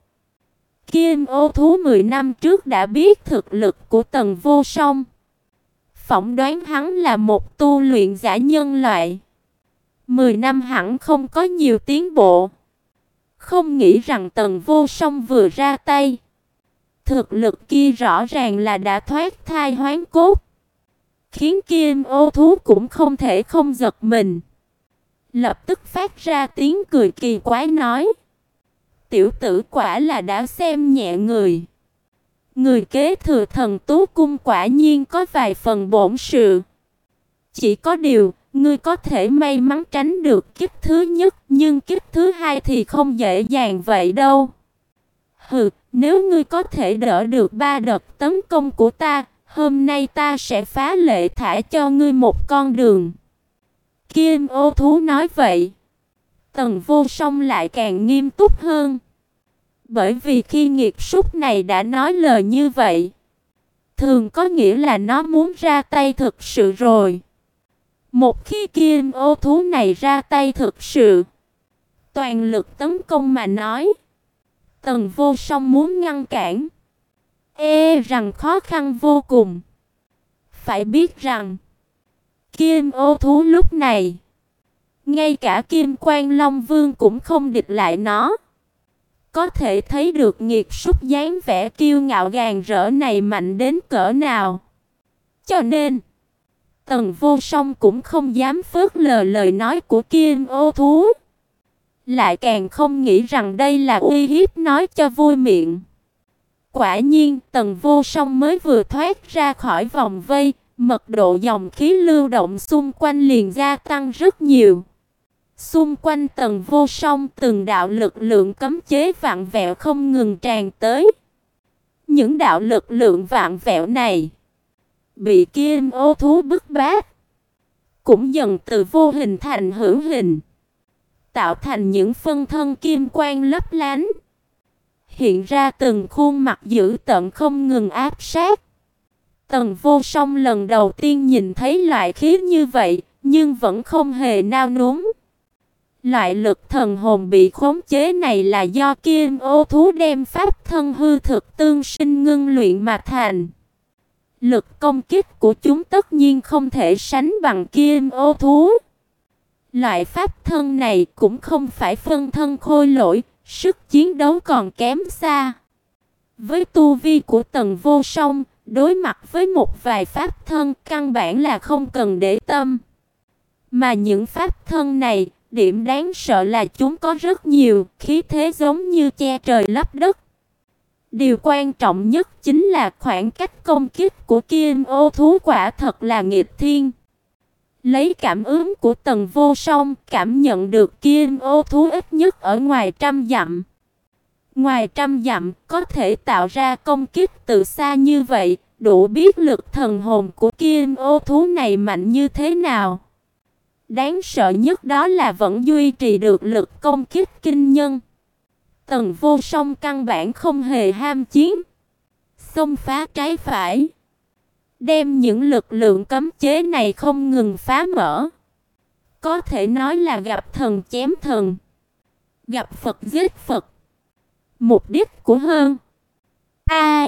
Kim ô thú mười năm trước đã biết thực lực của Tần Vô Song, phỏng đoán hắn là một tu luyện giả nhân loại. Mười năm hẳn không có nhiều tiến bộ. Không nghĩ rằng Tần Vô Song vừa ra tay, thực lực kia rõ ràng là đã thoát thai hoán cốt, khiến Kim ô thú cũng không thể không giật mình. Lập tức phát ra tiếng cười kỳ quái nói: tiểu tử quả là đã xem nhẹ người. Người kế thừa Thần Tú Cung quả nhiên có vài phần bổn sự. Chỉ có điều, ngươi có thể may mắn tránh được kiếp thứ nhất, nhưng kiếp thứ hai thì không dễ dàng vậy đâu. Hừ, nếu ngươi có thể đỡ được ba đợt tấn công của ta, hôm nay ta sẽ phá lệ thả cho ngươi một con đường. Kim ô thú nói vậy. Tần Vô Song lại càng nghiêm túc hơn. Bởi vì khi nghiệt súc này đã nói lời như vậy, thường có nghĩa là nó muốn ra tay thực sự rồi. Một khi kim ô thú này ra tay thực sự, toàn lực tấn công mà nói, Tần Vô Song muốn ngăn cản, e rằng khó khăn vô cùng. Phải biết rằng, kim ô thú lúc này, ngay cả Kim Quan Long Vương cũng không địch lại nó. Có thể thấy được nghiệt súc dáng vẻ kiêu ngạo gàn rỡ này mạnh đến cỡ nào. Cho nên, Tần Vô Song cũng không dám phớt lờ lời nói của kim ô thú. Lại càng không nghĩ rằng đây là uy hiếp nói cho vui miệng. Quả nhiên, Tần Vô Song mới vừa thoát ra khỏi vòng vây, mật độ dòng khí lưu động xung quanh liền gia tăng rất nhiều. Xung quanh Tần Vô Song từng đạo lực lượng cấm chế vạn vẹo không ngừng tràn tới. Những đạo lực lượng vạn vẹo này bị kim ô thú bức bách, cũng dần từ vô hình thành hữu hình, tạo thành những phân thân kim quang lấp lánh, hiện ra từng khuôn mặt dữ tợn không ngừng áp sát. Tần Vô Song lần đầu tiên nhìn thấy loại khí như vậy, nhưng vẫn không hề nao núng. Loại lực thần hồn bị khống chế này là do kim ô thú đem pháp thân hư thực tương sinh ngưng luyện mà thành. Lực công kích của chúng tất nhiên không thể sánh bằng kim ô thú. Loại pháp thân này cũng không phải phân thân khôi lỗi, sức chiến đấu còn kém xa. Với tu vi của Tần Vô Song, đối mặt với một vài pháp thân căn bản là không cần để tâm. Mà những pháp thân này, điểm đáng sợ là chúng có rất nhiều, khí thế giống như che trời lấp đất. Điều quan trọng nhất chính là khoảng cách công kích của kim ô thú quả thật là nghịch thiên. Lấy cảm ứng của Tần Vô Song, cảm nhận được kim ô thú ít nhất ở ngoài trăm dặm. Ngoài trăm dặm, có thể tạo ra công kích từ xa như vậy, đủ biết lực thần hồn của kim ô thú này mạnh như thế nào. Đáng sợ nhất đó là vẫn duy trì được lực công kích kinh nhân. Tần Vô Song căn bản không hề ham chiến, xông phá trái phải, đem những lực lượng cấm chế này không ngừng phá mở. Có thể nói là gặp thần chém thần, gặp Phật giết Phật. Mục đích của hơn A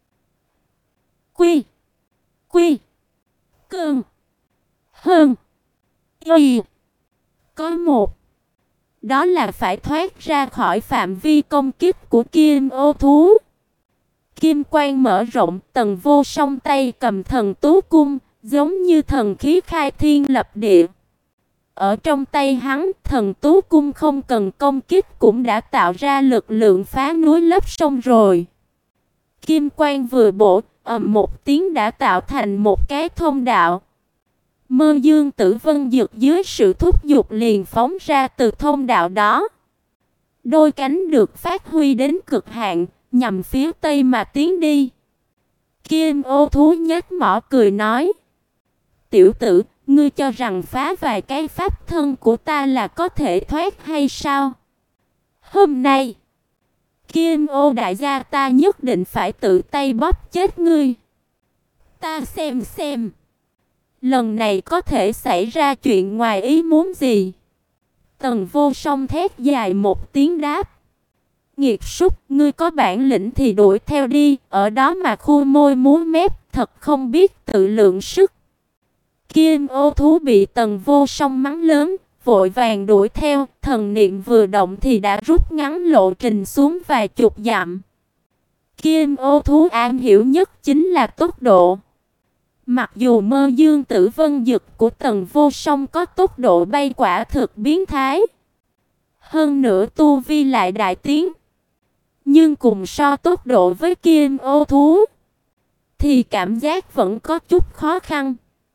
Quy Quy Cơn Hơn Y có một, đó là phải thoát ra khỏi phạm vi công kích của kim ô thú. Kim quang mở rộng, Tần Vô Song tay cầm Thần Tú Cung, giống như thần khí khai thiên lập địa. Ở trong tay hắn, Thần Tú Cung không cần công kích cũng đã tạo ra lực lượng phá núi lấp sông rồi. Kim quang vừa bổ, ầm một tiếng đã tạo thành một cái thông đạo. Mơ Dương Tử Vân Dực dưới sự thúc giục liền phóng ra từ thông đạo đó. Đôi cánh được phát huy đến cực hạn, nhằm phía tây mà tiến đi. Kim ô thú nhếch mỏ cười nói: "Tiểu tử, ngươi cho rằng phá vài cái pháp thân của ta là có thể thoát hay sao? Hôm nay, Kim ô đại gia ta nhất định phải tự tay bóp chết ngươi. Ta xem xem, lần này có thể xảy ra chuyện ngoài ý muốn gì?" Tần Vô Song thét dài một tiếng đáp: "Nghiệt súc, ngươi có bản lĩnh thì đuổi theo đi, ở đó mà khu môi múa mép, thật không biết tự lượng sức." Kim ô thú bị Tần Vô Song mắng lớn, vội vàng đuổi theo, thần niệm vừa động thì đã rút ngắn lộ trình xuống vài chục dặm. Kim ô thú am hiểu nhất chính là tốc độ. Mặc dù Mơ Dương Tử Vân Dực của Tần Vô Song có tốc độ bay quả thực biến thái, hơn nữa tu vi lại đại tiến, Nhưng cùng so tốc độ với kim ô thú thì cảm giác vẫn có chút khó khăn.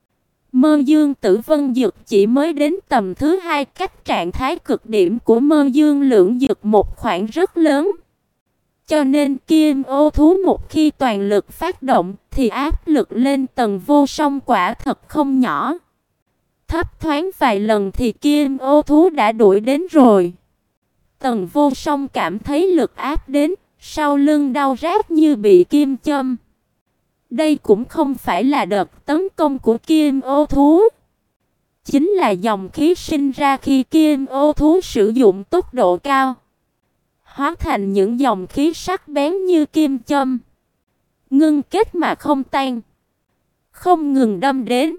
Mơ Dương Tử Vân Dực chỉ mới đến tầm thứ hai, cách trạng thái cực điểm của Mơ Dương Lưỡng Dực một khoảng rất lớn. Cho nên kim ô thú một khi toàn lực phát động thì áp lực lên Tần Vô Song quả thật không nhỏ. Thấp thoáng vài lần thì kim ô thú đã đuổi đến rồi. Tần Vô Song cảm thấy lực áp đến, sau lưng đau rát như bị kim châm. Đây cũng không phải là đợt tấn công của kim ô thú, chính là dòng khí sinh ra khi kim ô thú sử dụng tốc độ cao, hóa thành những dòng khí sắc bén như kim châm, ngưng kết mà không tan, không ngừng đâm đến.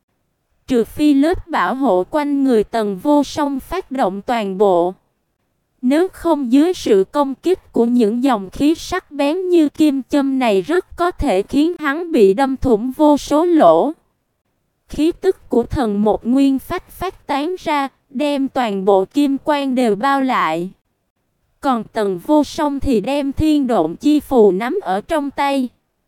Trừ phi lớp bảo hộ quanh người Tần Vô Song phát động toàn bộ, nếu không dưới sự công kích của những dòng khí sắc bén như kim châm này rất có thể khiến hắn bị đâm thủng vô số lỗ. Khí tức của thần một nguyên phách phát tán ra, đem toàn bộ kim quang đều bao lại. Còn Tần Vô Song thì đem thiên độn chi phù nắm ở trong tay.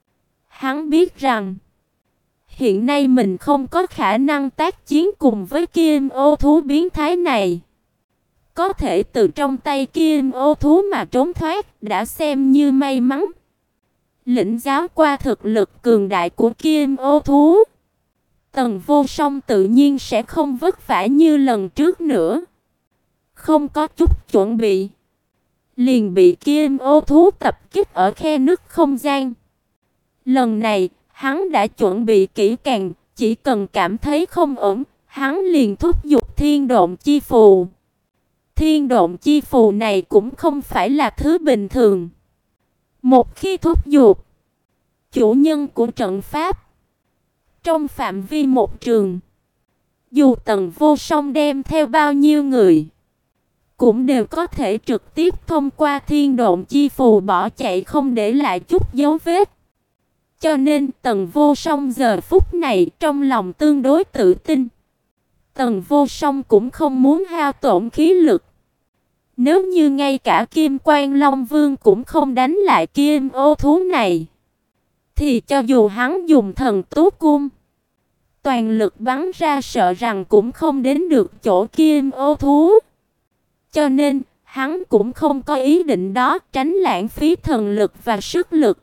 Hắn biết rằng hiện nay mình không có khả năng tác chiến cùng với kim ô thú biến thái này. Có thể từ trong tay kim ô thú mà trốn thoát đã xem như may mắn. Lĩnh giáo qua thực lực cường đại của kim ô thú, Tần Vô Song tự nhiên sẽ không vất vả như lần trước nữa. Không có chút chuẩn bị, liền bị kim ô thú tập kích ở khe nứt không gian. Lần này, hắn đã chuẩn bị kỹ càng, chỉ cần cảm thấy không ổn, hắn liền thúc giục thiên độn chi phù. Thiên độn chi phù này cũng không phải là thứ bình thường. Một khi thúc giục, chủ nhân của trận pháp trong phạm vi một trường, dù Tần Vô Song đem theo bao nhiêu người, cũng đều có thể trực tiếp thông qua thiên độn chi phù bỏ chạy không để lại chút dấu vết. Cho nên Tần Vô Song giờ phút này trong lòng tương đối tự tin. Tần Vô Song cũng không muốn hao tổn khí lực. Nếu như ngay cả Kim Quan Long Vương cũng không đánh lại kim ô thú này, thì cho dù hắn dùng thần tú cung toàn lực bắn ra sợ rằng cũng không đến được chỗ kim ô thú. Cho nên hắn cũng không có ý định đó, tránh lãng phí thần lực và sức lực.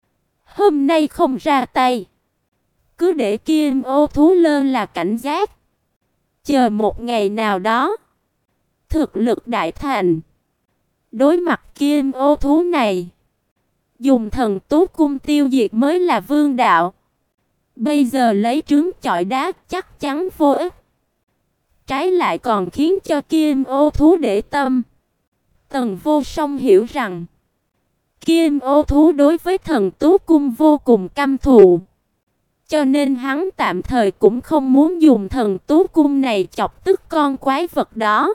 Hôm nay không ra tay, cứ để kim ô thú lơ là cảnh giác. Chờ một ngày nào đó, thực lực đại thành, đối mặt kim ô thú này, dùng thần tú cung tiêu diệt mới là vương đạo. Bây giờ lấy trứng chọi đá chắc chắn vô ích, trái lại còn khiến cho kim ô thú để tâm. Tần Vô Song hiểu rằng kim ô thú đối với thần tú cung vô cùng căm thù, cho nên hắn tạm thời cũng không muốn dùng thần tú cung này chọc tức con quái vật đó.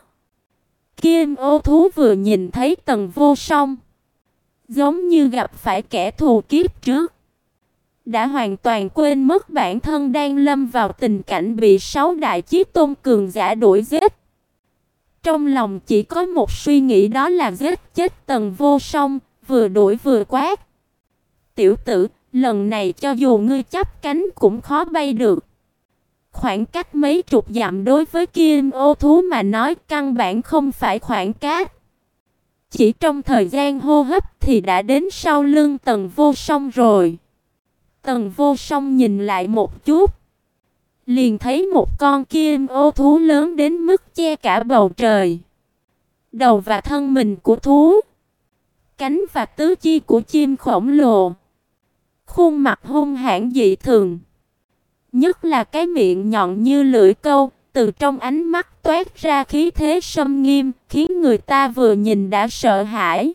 Kim ô thú vừa nhìn thấy Tần Vô Song, giống như gặp phải kẻ thù kiếp trước, đã hoàn toàn quên mất bản thân đang lâm vào tình cảnh bị sáu đại chí tôn cường giả đuổi giết. Trong lòng chỉ có một suy nghĩ, đó là giết chết Tần Vô Song, vừa đuổi vừa quát: "Tiểu tử, lần này cho dù ngươi chắp cánh cũng khó bay được." Khoảng cách mấy chục dặm đối với kim ô thú mà nói căn bản không phải khoảng cách. Chỉ trong thời gian hô hấp thì đã đến sau lưng Tần Vô Song rồi. Tần Vô Song nhìn lại một chút, liền thấy một con kim ô thú lớn đến mức che cả bầu trời. Đầu và thân mình của thú, cánh và tứ chi của chim khổng lồ, khuôn mặt hung hãn dị thường, nhất là cái miệng nhọn như lưỡi câu, từ trong ánh mắt toát ra khí thế sâm nghiêm, khiến người ta vừa nhìn đã sợ hãi.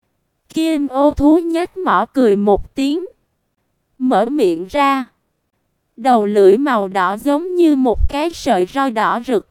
Kim ô thú nhếch mỏ cười một tiếng, mở miệng ra. Đầu lưỡi màu đỏ giống như một cái sợi roi đỏ rực,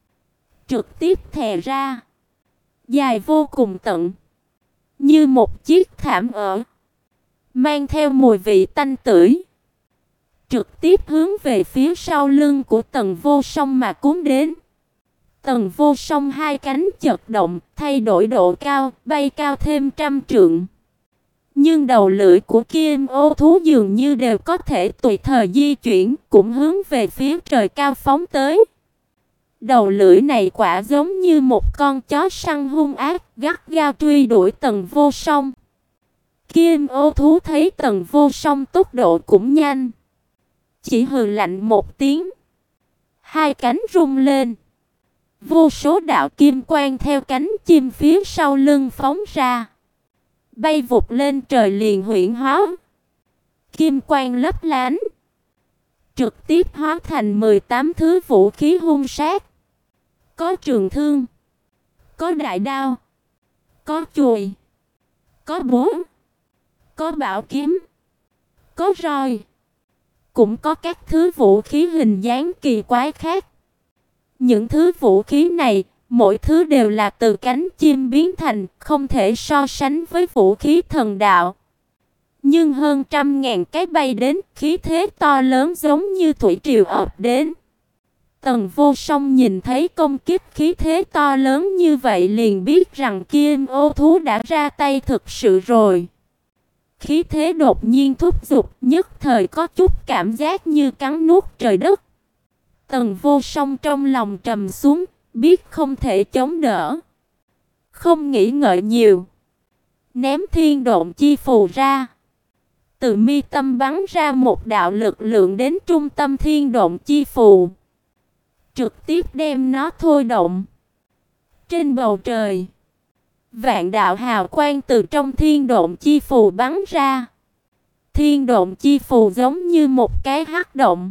trực tiếp thè ra, dài vô cùng tận, như một chiếc thảm ở, mang theo mùi vị tanh tưởi, trực tiếp hướng về phía sau lưng của Tần Vô Song mà cuốn đến. Tần Vô Song hai cánh chật động, thay đổi độ cao, bay cao thêm trăm trượng. Nhưng đầu lưỡi của Kim Ô thú dường như đều có thể tùy thời di chuyển, cũng hướng về phía trời cao phóng tới. Đầu lưỡi này quả giống như một con chó săn hung ác, gắt gao truy đuổi Tần Vô Song. Kim Ô thú thấy Tần Vô Song tốc độ cũng nhanh, chỉ hừ lạnh một tiếng, hai cánh rung lên. Vô số đạo kim quang theo cánh chim phía sau lưng phóng ra, bay vụt lên trời liền huyễn hóa. Kim quang lấp lánh, trực tiếp hóa thành mười tám thứ vũ khí hung sát. Có trường thương, có đại đao, có chùy, có búa, có bảo kiếm, có roi, cũng có các thứ vũ khí hình dáng kỳ quái khác. Những thứ vũ khí này, mỗi thứ đều là từ cánh chim biến thành, không thể so sánh với vũ khí thần đạo. Nhưng hơn trăm ngàn cái bay đến, khí thế to lớn giống như thủy triều ập đến. Tần Vô Song nhìn thấy công kích khí thế to lớn như vậy liền biết rằng Kim Ô thú đã ra tay thực sự rồi. Khí thế đột nhiên thúc giục, nhất thời có chút cảm giác như cắn nuốt trời đất. Tần Vô Song trong lòng trầm xuống, biết không thể chống đỡ. Không nghĩ ngợi nhiều, ném thiên độn chi phù ra. Từ mi tâm bắn ra một đạo lực lượng đến trung tâm thiên độn chi phù, trực tiếp đem nó thôi động. Trên bầu trời, vạn đạo hào quang từ trong thiên độn chi phù bắn ra. Thiên độn chi phù giống như một cái hắc động,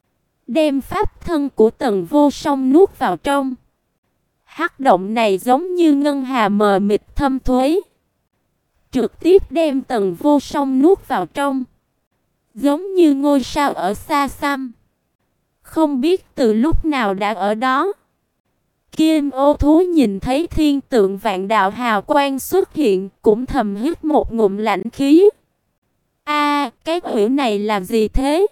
đem pháp thân của Tần Vô Song nuốt vào trong. Hắc động này giống như ngân hà mờ mịt thâm thúy, trực tiếp đem Tần Vô Song nuốt vào trong, giống như ngôi sao ở xa xăm, không biết từ lúc nào đã ở đó. Kim Ô thú nhìn thấy thiên tượng vạn đạo hào quang xuất hiện, cũng thầm hít một ngụm lạnh khí. A, à, cái quỷ này làm gì thế?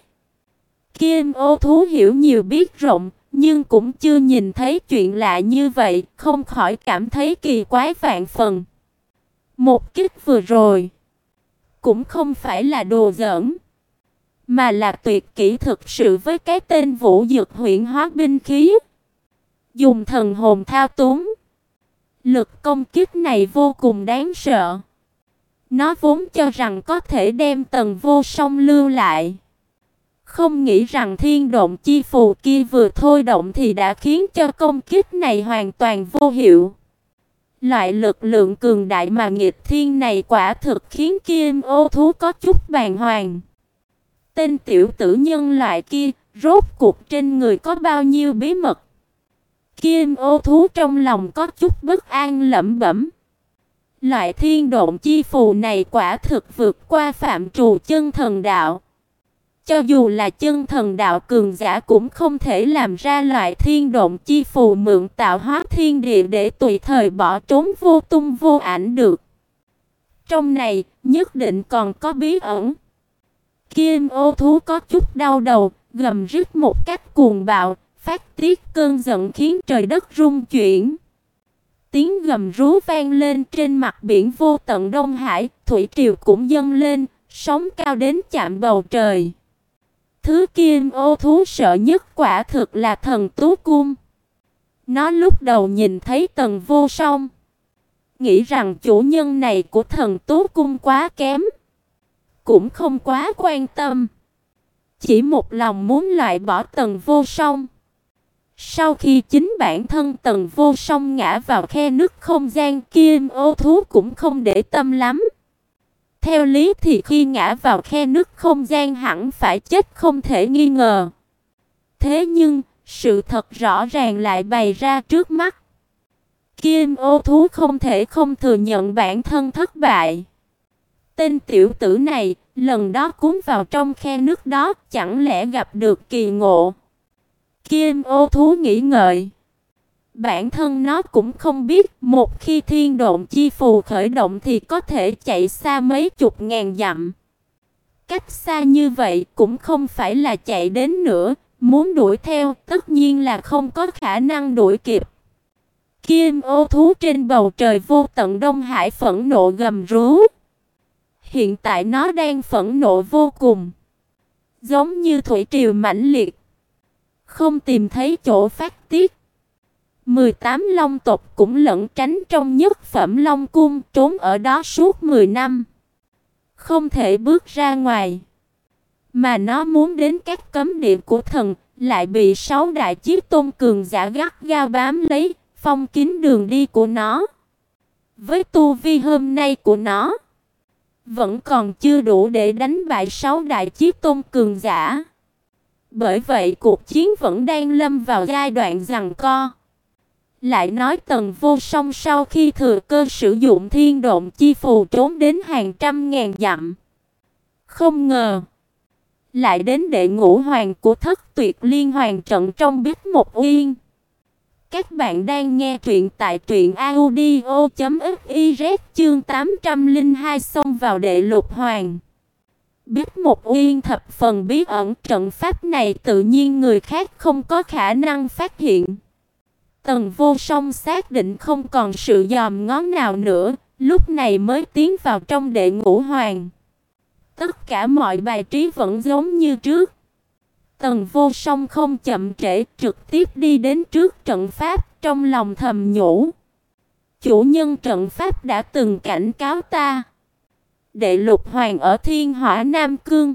Kim Ô thú hiểu nhiều biết rộng, nhưng cũng chưa nhìn thấy chuyện lạ như vậy, không khỏi cảm thấy kỳ quái vạn phần. Một kích vừa rồi cũng không phải là đồ giỡn, mà là tuyệt kỹ thực sự với cái tên Vũ Dực huyễn hóa binh khí. Dùng thần hồn thao túng, lực công kích này vô cùng đáng sợ. Nó vốn cho rằng có thể đem Tần Vô Song lưu lại, không nghĩ rằng thiên độn chi phù kia vừa thôi động thì đã khiến cho công kích này hoàn toàn vô hiệu. Loại lực lượng cường đại mà nghịch thiên này quả thực khiến Kim Ô thú có chút bàng hoàng. Tên tiểu tử nhân loại kia, rốt cuộc trên người có bao nhiêu bí mật? Kim Ô thú trong lòng có chút bất an lẩm bẩm. Loại thiên độn chi phù này quả thực vượt qua phạm trù chân thần đạo. Cho dù là chân thần đạo cường giả cũng không thể làm ra loại thiên độn chi phù mượn tạo hóa thiên địa để tùy thời bỏ trốn vô tung vô ảnh được. Trong này nhất định còn có bí ẩn. Kim Ô thú có chút đau đầu, gầm rít một cách cuồng bạo, phát tiết cơn giận khiến trời đất rung chuyển. Tiếng gầm rú vang lên trên mặt biển vô tận Đông Hải, thủy triều cũng dâng lên, sóng cao đến chạm bầu trời. Thứ Kim Ô thú sợ nhất quả thực là thần tú cung. Nó lúc đầu nhìn thấy Tần Vô Song, nghĩ rằng chủ nhân này của thần tú cung quá kém, cũng không quá quan tâm, chỉ một lòng muốn loại bỏ Tần Vô Song. Sau khi chính bản thân Tần Vô Song ngã vào khe nứt không gian, Kim Ô thú cũng không để tâm lắm. Theo lý thì khi ngã vào khe nứt không gian hẳn phải chết không thể nghi ngờ. Thế nhưng, sự thật rõ ràng lại bày ra trước mắt. Kim Ô thú không thể không thừa nhận bản thân thất bại. Tên tiểu tử này, lần đó cuốn vào trong khe nước đó, chẳng lẽ gặp được kỳ ngộ? Kim Ô thú nghĩ ngợi. Bản thân nó cũng không biết, một khi thiên độn chi phù khởi động thì có thể chạy xa mấy chục ngàn dặm. Cách xa như vậy cũng không phải là chạy đến nữa, muốn đuổi theo tất nhiên là không có khả năng đuổi kịp. Kim ô thú trên bầu trời vô tận Đông Hải phẫn nộ gầm rú. Hiện tại nó đang phẫn nộ vô cùng, giống như thủy triều mãnh liệt, không tìm thấy chỗ phát tiết. mười tám long tộc cũng lẩn tránh trong nhất phẩm Long cung, trốn ở đó suốt mười năm, không thể bước ra ngoài. Mà nó muốn đến các cấm địa của thần, lại bị sáu đại chiếc tôn cường giả gắt gao bám lấy, phong kín đường đi của nó. Với tu vi hôm nay của nó, vẫn còn chưa đủ để đánh bại sáu đại chiếc tôn cường giả. Bởi vậy cuộc chiến vẫn đang lâm vào giai đoạn giằng co. Lại nói Tần Vô Song sau khi thừa cơ sử dụng thiên độn chi phù trốn đến hàng trăm ngàn dặm, không ngờ lại đến đệ ngũ hoàng của Thất Tuyệt Liên Hoàn trận trong Bích Một Uyên. Các bạn đang nghe truyện tại truyện audio chấm fiz, chương tám trăm lẻ hai xông vào đệ lục hoàng. Bích Một Uyên thập phần bí ẩn, trận pháp này tự nhiên người khác không có khả năng phát hiện. Tần Vô Song xác định không còn sự dòm ngó nào nữa, lúc này mới tiến vào trong đệ ngũ hoàng. Tất cả mọi bài trí vẫn giống như trước. Tần Vô Song không chậm trễ, trực tiếp đi đến trước trận pháp, trong lòng thầm nhủ: chủ nhân trận pháp đã từng cảnh cáo ta, đệ lục hoàng ở Thiên Hỏa Nam Cương,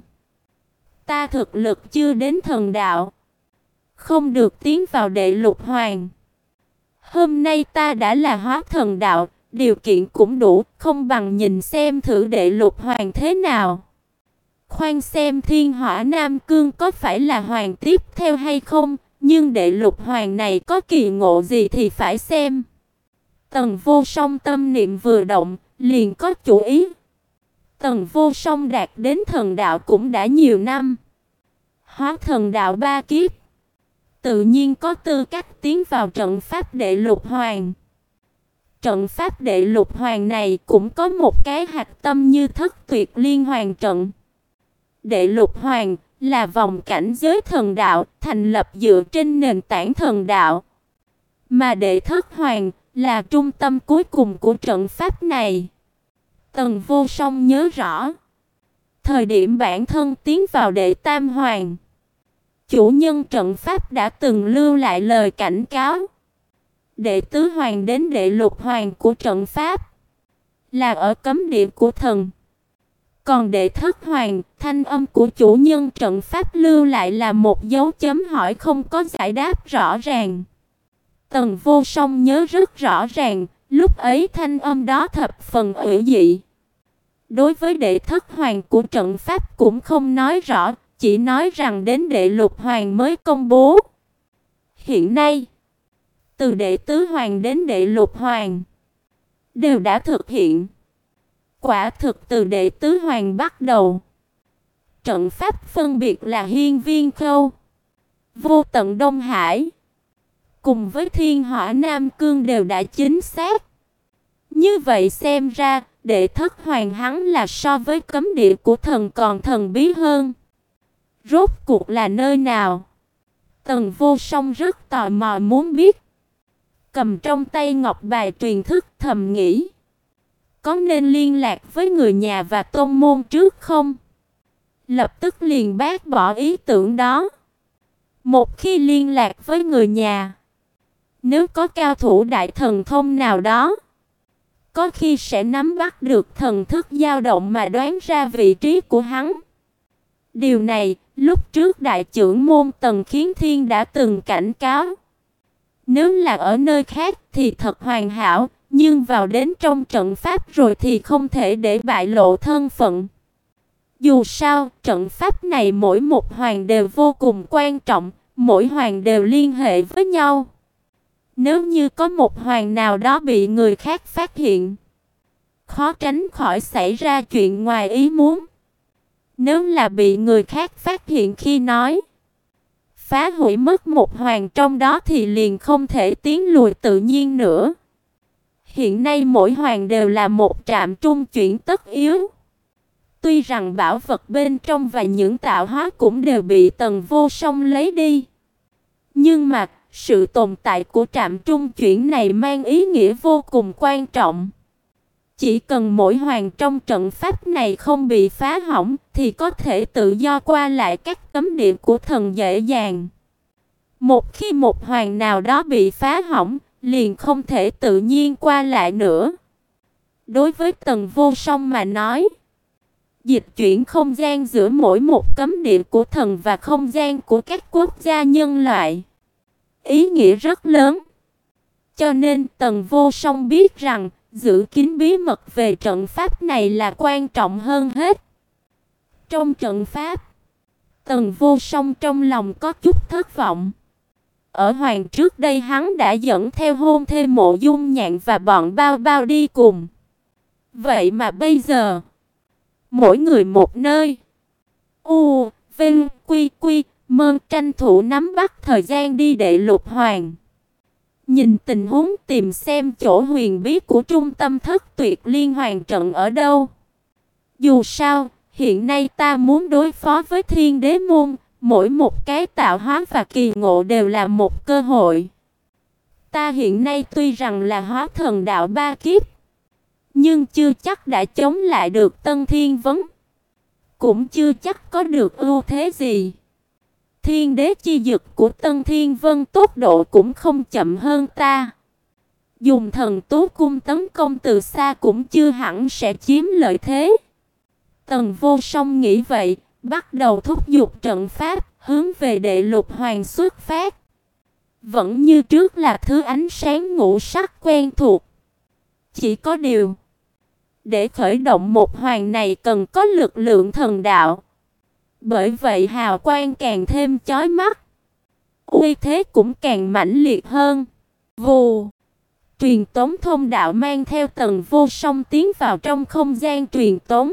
ta thực lực chưa đến thần đạo, không được tiến vào đệ lục hoàng. Hôm nay ta đã là hóa thần đạo, điều kiện cũng đủ, không bằng nhìn xem thử đệ lục hoàng thế nào. Khoan xem Thiên Hỏa Nam Cương có phải là hoàng tiếp theo hay không, nhưng đệ lục hoàng này có kỳ ngộ gì thì phải xem. Tần Vô Song tâm niệm vừa động, liền có chủ ý. Tần Vô Song đạt đến thần đạo cũng đã nhiều năm, hóa thần đạo ba kiếp, tự nhiên có tư cách tiến vào trận pháp đệ lục hoàng. Trận pháp đệ lục hoàng này cũng có một cái hạch tâm như Thất Tuyệt Liên Hoàn trận. Đệ lục hoàng là vòng cảnh giới thần đạo, thành lập dựa trên nền tảng thần đạo. Mà đệ thất hoàng là trung tâm cuối cùng của trận pháp này. Tần Vô Song nhớ rõ, thời điểm bản thân tiến vào đệ tam hoàng, chủ nhân trận pháp đã từng lưu lại lời cảnh cáo. Đệ tứ hoàng đến đệ lục hoàng của trận pháp là ở cấm địa của thần. Còn đệ thất hoàng, thanh âm của chủ nhân trận pháp lưu lại là một dấu chấm hỏi không có giải đáp rõ ràng. Tần Vô Song nhớ rất rõ ràng, lúc ấy thanh âm đó thập phần ủy dị. Đối với đệ thất hoàng của trận pháp cũng không nói rõ, chỉ nói rằng đến đệ lục hoàng mới công bố. Hiện nay, từ đệ tứ hoàng đến đệ lục hoàng đều đã thực hiện. Quả thực từ đệ tứ hoàng bắt đầu, trận pháp phân biệt là Hiên Viên Khâu, Vô Tận Đông Hải cùng với Thiên Hỏa Nam Cương đều đã chính xác. Như vậy xem ra, đệ thất hoàng hắn là so với cấm địa của thần còn thần bí hơn. Rốt cuộc là nơi nào? Tần Vô Song rất tò mò muốn biết. Cầm trong tay ngọc bài truyền thức thầm nghĩ, có nên liên lạc với người nhà và tôn môn trước không? Lập tức liền bác bỏ ý tưởng đó. Một khi liên lạc với người nhà, nếu có cao thủ đại thần thông nào đó, có khi sẽ nắm bắt được thần thức dao động mà đoán ra vị trí của hắn. Điều này, lúc trước đại trưởng môn Tần Khiến Thiên đã từng cảnh cáo. Nếu là ở nơi khác thì thật hoàn hảo, nhưng vào đến trong trận pháp rồi thì không thể để bại lộ thân phận. Dù sao, trận pháp này mỗi một hoàng đều vô cùng quan trọng, mỗi hoàng đều liên hệ với nhau. Nếu như có một hoàng nào đó bị người khác phát hiện, khó tránh khỏi xảy ra chuyện ngoài ý muốn. Nếu là bị người khác phát hiện khi nói phá hủy mất một hoàng trong đó thì liền không thể tiến lùi tự nhiên nữa. Hiện nay mỗi hoàng đều là một trạm trung chuyển tất yếu. Tuy rằng bảo vật bên trong và những tạo hóa cũng đều bị Tần Vô Song lấy đi, nhưng mà sự tồn tại của trạm trung chuyển này mang ý nghĩa vô cùng quan trọng. Chỉ cần mỗi hoàng trong trận pháp này không bị phá hỏng thì có thể tự do qua lại các cấm địa của thần dễ dàng. Một khi một hoàng nào đó bị phá hỏng, liền không thể tự nhiên qua lại nữa. Đối với Tần Vô Song mà nói, dịch chuyển không gian giữa mỗi một cấm địa của thần và không gian của các quốc gia nhân loại, ý nghĩa rất lớn. Cho nên Tần Vô Song biết rằng giữ kín bí mật về trận pháp này là quan trọng hơn hết. Trong trận pháp, Tần Vô Song trong lòng có chút thất vọng. Ở hoàng trước đây hắn đã dẫn theo hôn thê Mộ Dung Nhạn và bọn Bao Bao đi cùng. Vậy mà bây giờ, mỗi người một nơi. U, Vinh, Quy, Quy, Mơ tranh thủ nắm bắt thời gian đi Đệ Lục Hoàng. Nhìn tình huống tìm xem chỗ huyền bí của trung tâm Thất Tuyệt Liên Hoàng trận ở đâu. Dù sao, hiện nay ta muốn đối phó với Thiên Đế Môn, mỗi một cái tạo hóa và kỳ ngộ đều là một cơ hội. Ta hiện nay tuy rằng là hóa thần đạo ba kiếp, nhưng chưa chắc đã chống lại được Tân Thiên Vấn. Cũng chưa chắc có được ưu thế gì. Thiên đế chi dực của Tân Thiên Vân tốc độ cũng không chậm hơn ta. Dùng thần tố cung tấn công từ xa cũng chưa hẳn sẽ chiếm lợi thế. Tần Vô Song nghĩ vậy, bắt đầu thúc giục trận pháp, hướng về Đệ Lục Hoàng xuất phát. Vẫn như trước là thứ ánh sáng ngũ sắc quen thuộc. Chỉ có điều, để khởi động một hoàng này cần có lực lượng thần đạo. Bởi vậy hào quang càng thêm chói mắt, uy thế cũng càng mãnh liệt hơn. Vù, truyền tống thông đạo mang theo Tần Vô Song tiến vào trong không gian truyền tống.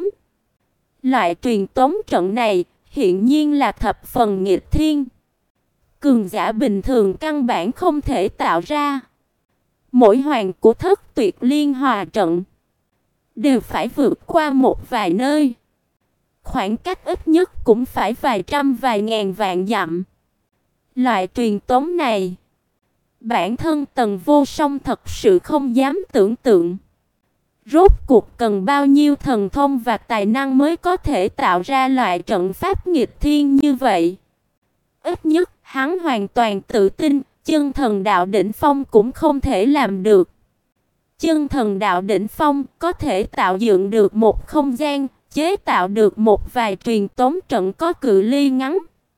Loại truyền tống trận này hiện nhiên là thập phần nghịch thiên. Cường giả bình thường căn bản không thể tạo ra. Mỗi hoàng của Thất Tuyệt Liên Hòa trận đều phải vượt qua một vài nơi. Khoảng cách ít nhất cũng phải vài trăm vài ngàn vạn dặm. Loại truyền tống này, bản thân Tần Vô Song thật sự không dám tưởng tượng. Rốt cuộc cần bao nhiêu thần thông và tài năng mới có thể tạo ra loại trận pháp nghịch thiên như vậy. Ít nhất hắn hoàn toàn tự tin, chân thần đạo đỉnh phong cũng không thể làm được. Chân thần đạo đỉnh phong có thể tạo dựng được một không gian, chế tạo được một vài truyền tống trận có cự ly ngắn.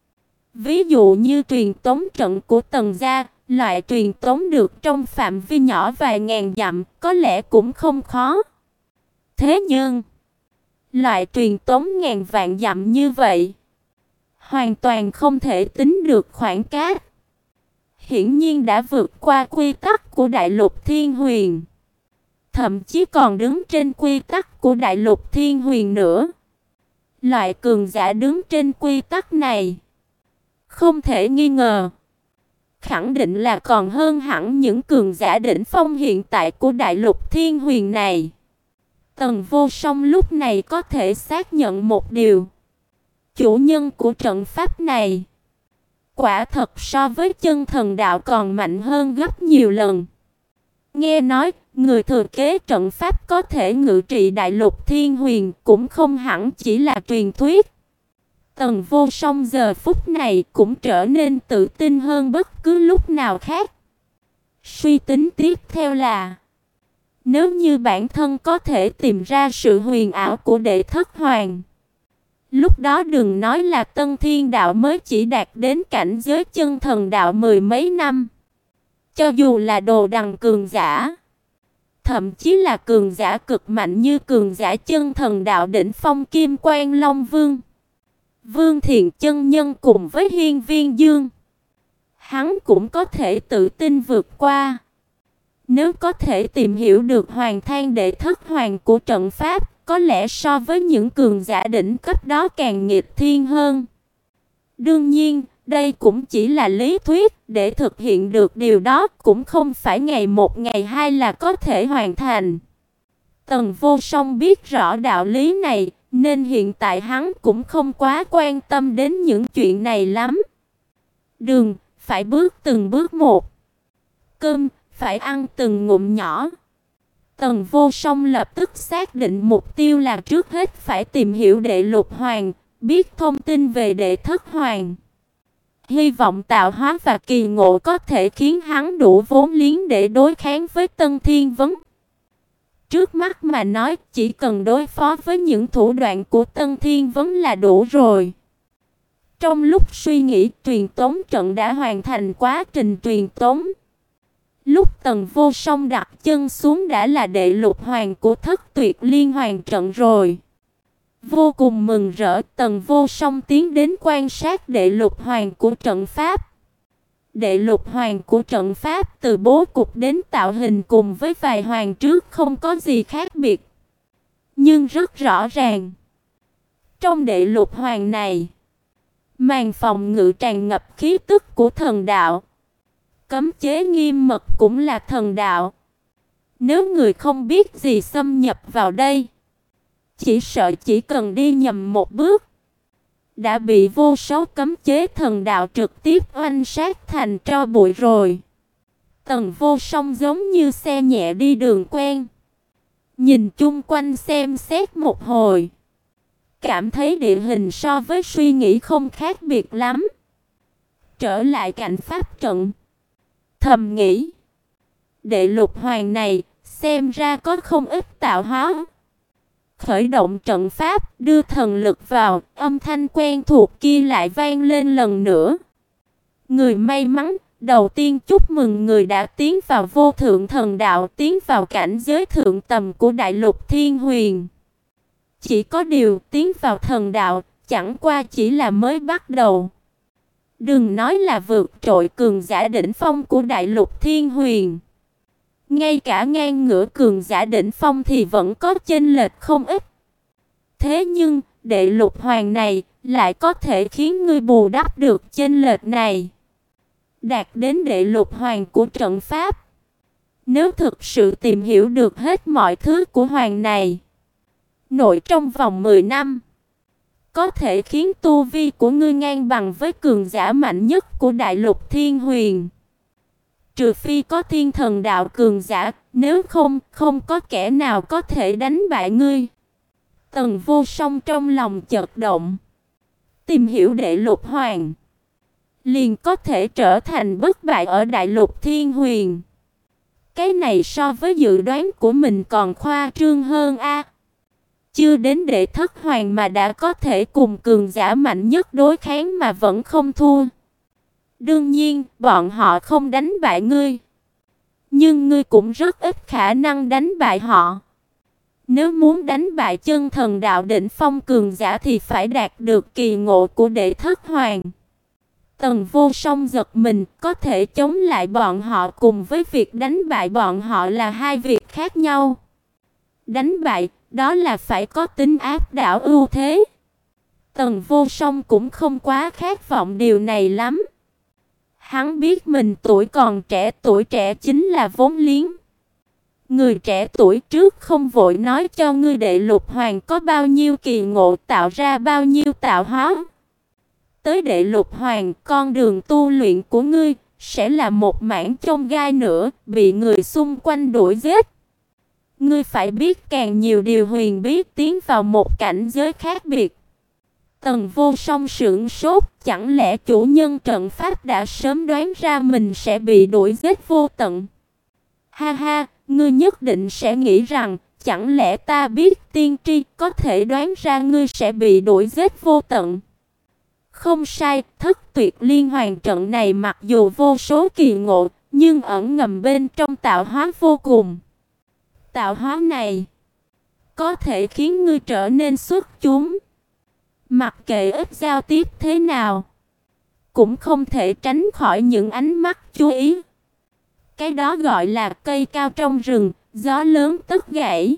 Ví dụ như truyền tống trận của Tần gia, loại truyền tống được trong phạm vi nhỏ vài ngàn dặm, có lẽ cũng không khó. Thế nhưng, loại truyền tống ngàn vạn dặm như vậy, hoàn toàn không thể tính được khoảng cách. Hiển nhiên đã vượt qua quy tắc của Đại Lục Thiên Huyền. Thậm chí còn đứng trên quy tắc của Đại Lục Thiên Huyền nữa. Loại cường giả đứng trên quy tắc này, không thể nghi ngờ, khẳng định là còn hơn hẳn những cường giả đỉnh phong hiện tại của Đại Lục Thiên Huyền này. Tần Vô Song lúc này có thể xác nhận một điều. Chủ nhân của trận pháp này, quả thật so với chân thần đạo còn mạnh hơn gấp nhiều lần. Nghe nói, người thừa kế trận pháp có thể ngự trị Đại Lục Thiên Huyền cũng không hẳn chỉ là truyền thuyết. Tần Vô Song giờ phút này cũng trở nên tự tin hơn bất cứ lúc nào khác. Suy tính tiếp theo là, nếu như bản thân có thể tìm ra sự huyền ảo của Đệ Thất Hoàng, lúc đó đừng nói là Tân Thiên Đạo mới chỉ đạt đến cảnh giới chân thần đạo mười mấy năm. Cho dù là đồ đằng cường giả, thậm chí là cường giả cực mạnh như cường giả chân thần đạo đỉnh phong Kim Quan Long Vương, Vương Thiện chân nhân cùng với Hiên Viên Dương, hắn cũng có thể tự tin vượt qua. Nếu có thể tìm hiểu được Hoàng Thang Đệ Thất Hoàng của trận pháp, có lẽ so với những cường giả đỉnh cấp đó càng nghịch thiên hơn. Đương nhiên, đây cũng chỉ là lý thuyết, để thực hiện được điều đó cũng không phải ngày một ngày hai là có thể hoàn thành. Tần Vô Song biết rõ đạo lý này, nên hiện tại hắn cũng không quá quan tâm đến những chuyện này lắm. Đường, phải bước từng bước một. Cơm phải ăn từng ngụm nhỏ. Tần Vô Song lập tức xác định mục tiêu là trước hết phải tìm hiểu Đệ Lục Hoàng, biết thông tin về Đệ Thất Hoàng. Hy vọng tạo hóa và kỳ ngộ có thể khiến hắn đủ vốn liếng để đối kháng với Tân Thiên Vấn. Trước mắt mà nói, chỉ cần đối phó với những thủ đoạn của Tân Thiên Vấn là đủ rồi. Trong lúc suy nghĩ, truyền tống trận đã hoàn thành quá trình truyền tống. Lúc Tần Vô Song đặt chân xuống đã là Đệ Lục Hoàng của Thất Tuyệt Liên Hoàn trận rồi. Vô cùng mừng rỡ, Tần Vô Song tiến đến quan sát Đệ Lục Hoàng của trận pháp. Đệ Lục Hoàng của trận pháp từ bố cục đến tạo hình cùng với vài hoàng trước không có gì khác biệt. Nhưng rất rõ ràng, trong Đệ Lục Hoàng này, màn phòng ngự tràn ngập khí tức của thần đạo. Cấm chế nghiêm mật cũng là thần đạo. Nếu người không biết gì xâm nhập vào đây, chỉ sợ chỉ cần đi nhầm một bước, đã bị vô số cấm chế thần đạo trực tiếp oanh sát thành tro bụi rồi. Tần Vô Song giống như xe nhẹ đi đường quen, nhìn chung quanh xem xét một hồi, cảm thấy địa hình so với suy nghĩ không khác biệt lắm. Trở lại cạnh pháp trận, thầm nghĩ, Đệ Lục Hoàng này xem ra có không ít tạo hóa. Khởi động trận pháp, đưa thần lực vào, âm thanh quen thuộc kia lại vang lên lần nữa. Người may mắn, đầu tiên chúc mừng người đã tiến vào vô thượng thần đạo, tiến vào cảnh giới thượng tầm của Đại Lục Thiên Huyền. Chỉ có điều tiến vào thần đạo, chẳng qua chỉ là mới bắt đầu. Đừng nói là vượt trội cường giả đỉnh phong của Đại Lục Thiên Huyền. Ngay cả ngang ngửa cường giả đỉnh phong thì vẫn có chênh lệch không ít. Thế nhưng, Đệ Lục Hoàng này lại có thể khiến ngươi bù đắp được chênh lệch này, đạt đến Đệ Lục Hoàng của trận pháp. Nếu thực sự tìm hiểu được hết mọi thứ của hoàng này, nội trong vòng mười năm, có thể khiến tu vi của ngươi ngang bằng với cường giả mạnh nhất của Đại Lục Thiên Huyền. Trừ phi có thiên thần đạo cường giả, nếu không, không có kẻ nào có thể đánh bại ngươi. Tần Vô Song trong lòng chợt động. Tìm hiểu Đệ Lục Hoàng, liền có thể trở thành bất bại ở Đại Lục Thiên Huyền. Cái này so với dự đoán của mình còn khoa trương hơn a. Chưa đến Đệ Thất Hoàng mà đã có thể cùng cường giả mạnh nhất đối kháng mà vẫn không thua. Đương nhiên, bọn họ không đánh bại ngươi, nhưng ngươi cũng rất ít khả năng đánh bại họ. Nếu muốn đánh bại chân thần đạo đỉnh phong cường giả thì phải đạt được kỳ ngộ của Đệ Thất Hoàng. Tần Vô Song giật mình, có thể chống lại bọn họ cùng với việc đánh bại bọn họ là hai việc khác nhau. Đánh bại, đó là phải có tính áp đảo ưu thế. Tần Vô Song cũng không quá khát vọng điều này lắm. Hắn biết mình tuổi còn trẻ, tuổi trẻ chính là vốn liếng. Người trẻ tuổi trước không vội nói cho ngươi Đệ Lục Hoàng có bao nhiêu kỳ ngộ, tạo ra bao nhiêu tạo hóa. Tới Đệ Lục Hoàng, con đường tu luyện của ngươi sẽ là một mảng chông gai nữa, bị người xung quanh đuổi giết. Ngươi phải biết càng nhiều điều huyền bí, tiến vào một cảnh giới khác biệt. Tần Vô Song sững sốt, chẳng lẽ chủ nhân trận pháp đã sớm đoán ra mình sẽ bị đuổi giết vô tận? Ha ha, ngươi nhất định sẽ nghĩ rằng, chẳng lẽ ta biết tiên tri có thể đoán ra ngươi sẽ bị đuổi giết vô tận? Không sai, Thất Tuyệt Liên Hoàn trận này mặc dù vô số kỳ ngộ, nhưng ẩn ngầm bên trong tạo hóa vô cùng. Tạo hóa này có thể khiến ngươi trở nên xuất chúng. Mặc kệ ít giao tiếp thế nào, cũng không thể tránh khỏi những ánh mắt chú ý. Cái đó gọi là cây cao trong rừng, gió lớn tất gãy.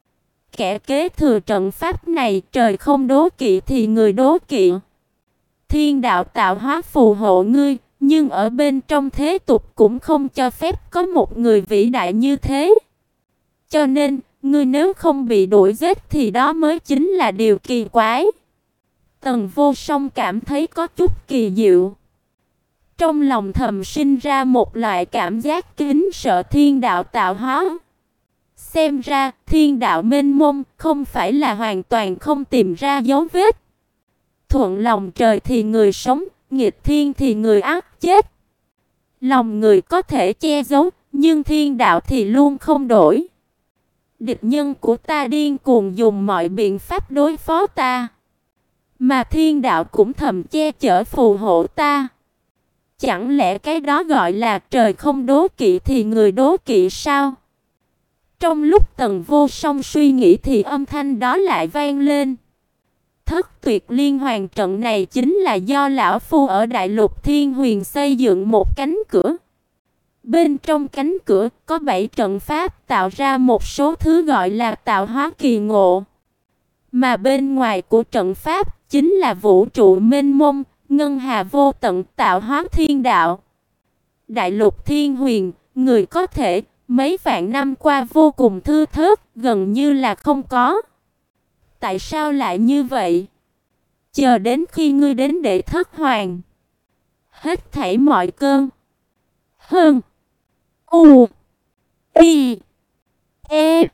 Kẻ kế thừa trận pháp này, trời không đố kỵ thì người đố kỵ. Thiên đạo tạo hóa phù hộ ngươi, nhưng ở bên trong thế tục cũng không cho phép có một người vĩ đại như thế. Cho nên, ngươi nếu không bị đuổi giết thì đó mới chính là điều kỳ quái. Tần Vô Song cảm thấy có chút kỳ diệu. Trong lòng thầm sinh ra một loại cảm giác kính sợ thiên đạo tạo hóa. Xem ra, thiên đạo mênh mông không phải là hoàn toàn không tìm ra dấu vết. Thuận lòng trời thì người sống, nghịch thiên thì người ắt chết. Lòng người có thể che giấu, nhưng thiên đạo thì luôn không đổi. Địch nhân của ta điên cuồng dùng mọi biện pháp đối phó ta, mà thiên đạo cũng thầm che chở phù hộ ta. Chẳng lẽ cái đó gọi là trời không đố kỵ thì người đố kỵ sao? Trong lúc Tần Vô Song suy nghĩ thì âm thanh đó lại vang lên. Thất tuyệt liên hoàn trận này chính là do lão phu ở Đại Lục Thiên Huyền xây dựng một cánh cửa. Bên trong cánh cửa có bảy trận pháp tạo ra một số thứ gọi là tạo hóa kỳ ngộ. Mà bên ngoài của trận pháp chính là vũ trụ mênh mông, ngân hà vô tận tạo hóa thiên đạo. Đại Lục Thiên Huyền, người có thể mấy vạn năm qua vô cùng thưa thớt, gần như là không có. Tại sao lại như vậy? Chờ đến khi ngươi đến Đệ Thất Hoàng, hết thảy mọi cơn hơn U I E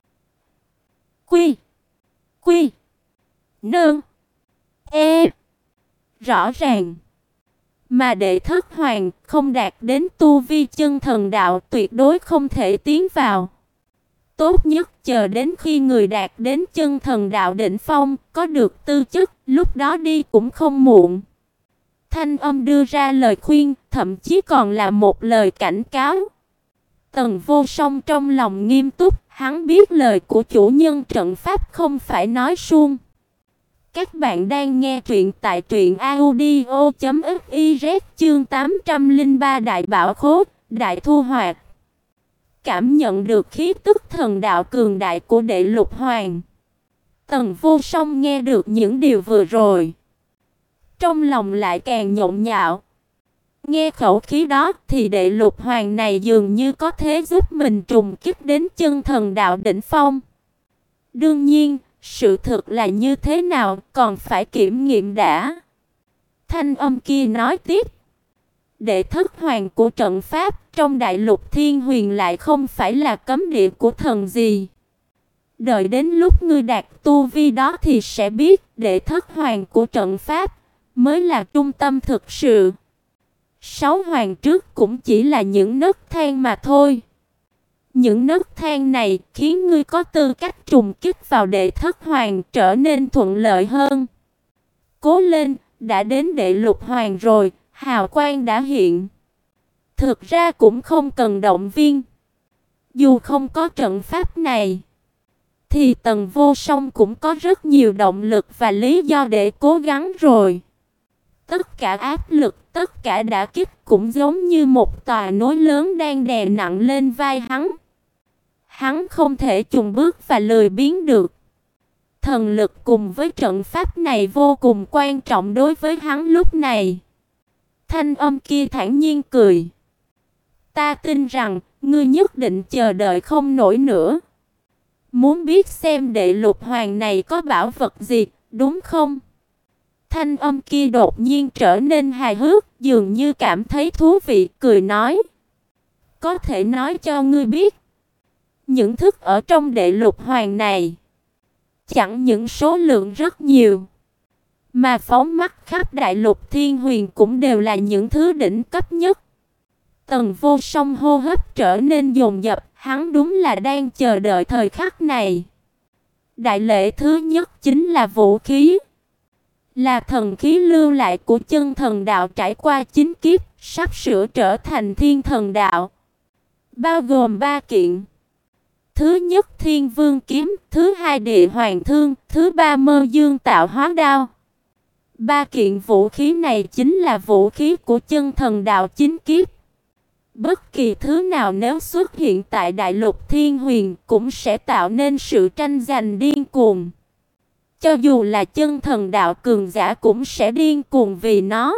Quy Quy Nương E rõ ràng. Mà Đệ Thất Hoàng không đạt đến tu vi chân thần đạo tuyệt đối không thể tiến vào. Tốt nhất chờ đến khi người đạt đến chân thần đạo đỉnh phong, có được tư chất, lúc đó đi cũng không muộn. Thanh âm đưa ra lời khuyên, thậm chí còn là một lời cảnh cáo. Tần Vô Song trong lòng nghiêm túc, hắn biết lời của chủ nhân trận pháp không phải nói suông. Các bạn đang nghe truyện tại truyện audio chấm fiz chương tám trăm lẻ ba Đại Bảo Khố, Đại Thu Hoạch. Cảm nhận được khí tức thần đạo cường đại của Đệ Lục Hoàng, Tần Vô Song nghe được những điều vừa rồi, trong lòng lại càng nhộn nhạo. Nghe khẩu khí đó thì Đệ Lục Hoàng này dường như có thể giúp mình trùng kích đến chân thần đạo đỉnh phong. Đương nhiên, sự thực là như thế nào còn phải kiểm nghiệm đã. Thanh âm kia nói tiếp. Đệ Thất Hoàng của trận pháp trong Đại Lục Thiên Huyền lại không phải là cấm địa của thần gì. Đợi đến lúc ngươi đạt tu vi đó thì sẽ biết Đệ Thất Hoàng của trận pháp mới là trung tâm thực sự. Sáu hoàng trước cũng chỉ là những nấc thang mà thôi. Những nấc thang này khiến ngươi có tư cách trùng kích vào Đệ Thất Hoàng trở nên thuận lợi hơn. Cố lên, đã đến Đệ Lục Hoàng rồi, hào quang đã hiện. Thực ra cũng không cần động viên. Dù không có trận pháp này, thì Tần Vô Song cũng có rất nhiều động lực và lý do để cố gắng rồi. Tất cả áp lực, tất cả đả kích cũng giống như một tòa núi lớn đang đè nặng lên vai hắn. Hắn không thể chùn bước và lười biếng được. Thần lực cùng với trận pháp này vô cùng quan trọng đối với hắn lúc này. Thanh âm kia thản nhiên cười. Ta tin rằng ngươi nhất định chờ đợi không nổi nữa. Muốn biết xem Đệ Lục Hoàng này có bảo vật gì, đúng không? Thanh âm kia đột nhiên trở nên hài hước, dường như cảm thấy thú vị, cười nói. Có thể nói cho ngươi biết, những thức ở trong Đệ Lục Hoàng này chẳng những số lượng rất nhiều, mà phóng mắt khắp Đại Lục Thiên Huyền cũng đều là những thứ đỉnh cấp nhất. Tần Vô Song hô hấp trở nên dồn dập, hắn đúng là đang chờ đợi thời khắc này. Đại lễ thứ nhất chính là vũ khí. Là thần khí lưu lại của chân thần đạo trải qua chín kiếp, sắp sửa trở thành thiên thần đạo. Bao gồm ba kiện. Thứ nhất Thiên Vương kiếm, thứ hai Địa Hoàng thương, thứ ba Mơ Dương tạo hóa đao. Ba kiện vũ khí này chính là vũ khí của chân thần đạo chín kiếp. Bất kỳ thứ nào nếu xuất hiện tại Đại Lục Thiên Huyền cũng sẽ tạo nên sự tranh giành điên cuồng. Cho dù là chân thần đạo cường giả cũng sẽ điên cuồng vì nó.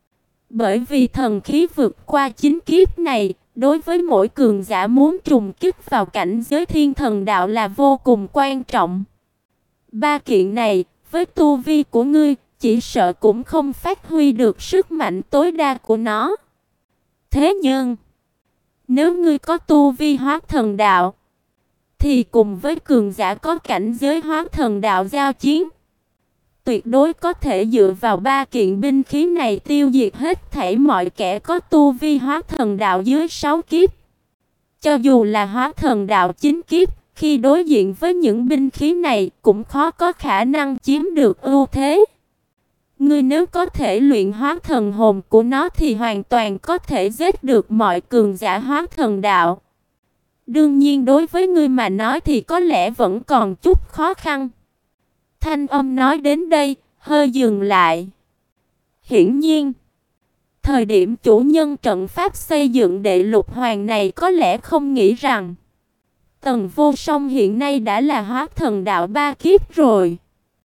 Bởi vì thần khí vượt qua chín kiếp này, đối với mỗi cường giả muốn trùng kích vào cảnh giới thiên thần đạo là vô cùng quan trọng. Ba kiện này, với tu vi của ngươi, chỉ sợ cũng không phát huy được sức mạnh tối đa của nó. Thế nhưng, nếu ngươi có tu vi hóa thần đạo, thì cùng với cường giả có cảnh giới hóa thần đạo giao chiến, tuyệt đối có thể dựa vào ba kiện binh khí này tiêu diệt hết thảy mọi kẻ có tu vi hóa thần đạo dưới sáu kiếp. Cho dù là hóa thần đạo chín kiếp, khi đối diện với những binh khí này cũng khó có khả năng chiếm được ưu thế. Ngươi nếu có thể luyện hóa thần hồn của nó thì hoàn toàn có thể giết được mọi cường giả hóa thần đạo. Đương nhiên đối với ngươi mà nói thì có lẽ vẫn còn chút khó khăn. Thanh âm nói đến đây, hơi dừng lại. Hiển nhiên, thời điểm chủ nhân trận pháp xây dựng đệ lục hoàng này có lẽ không nghĩ rằng Tần Vô Song hiện nay đã là hóa thần đạo ba kiếp rồi.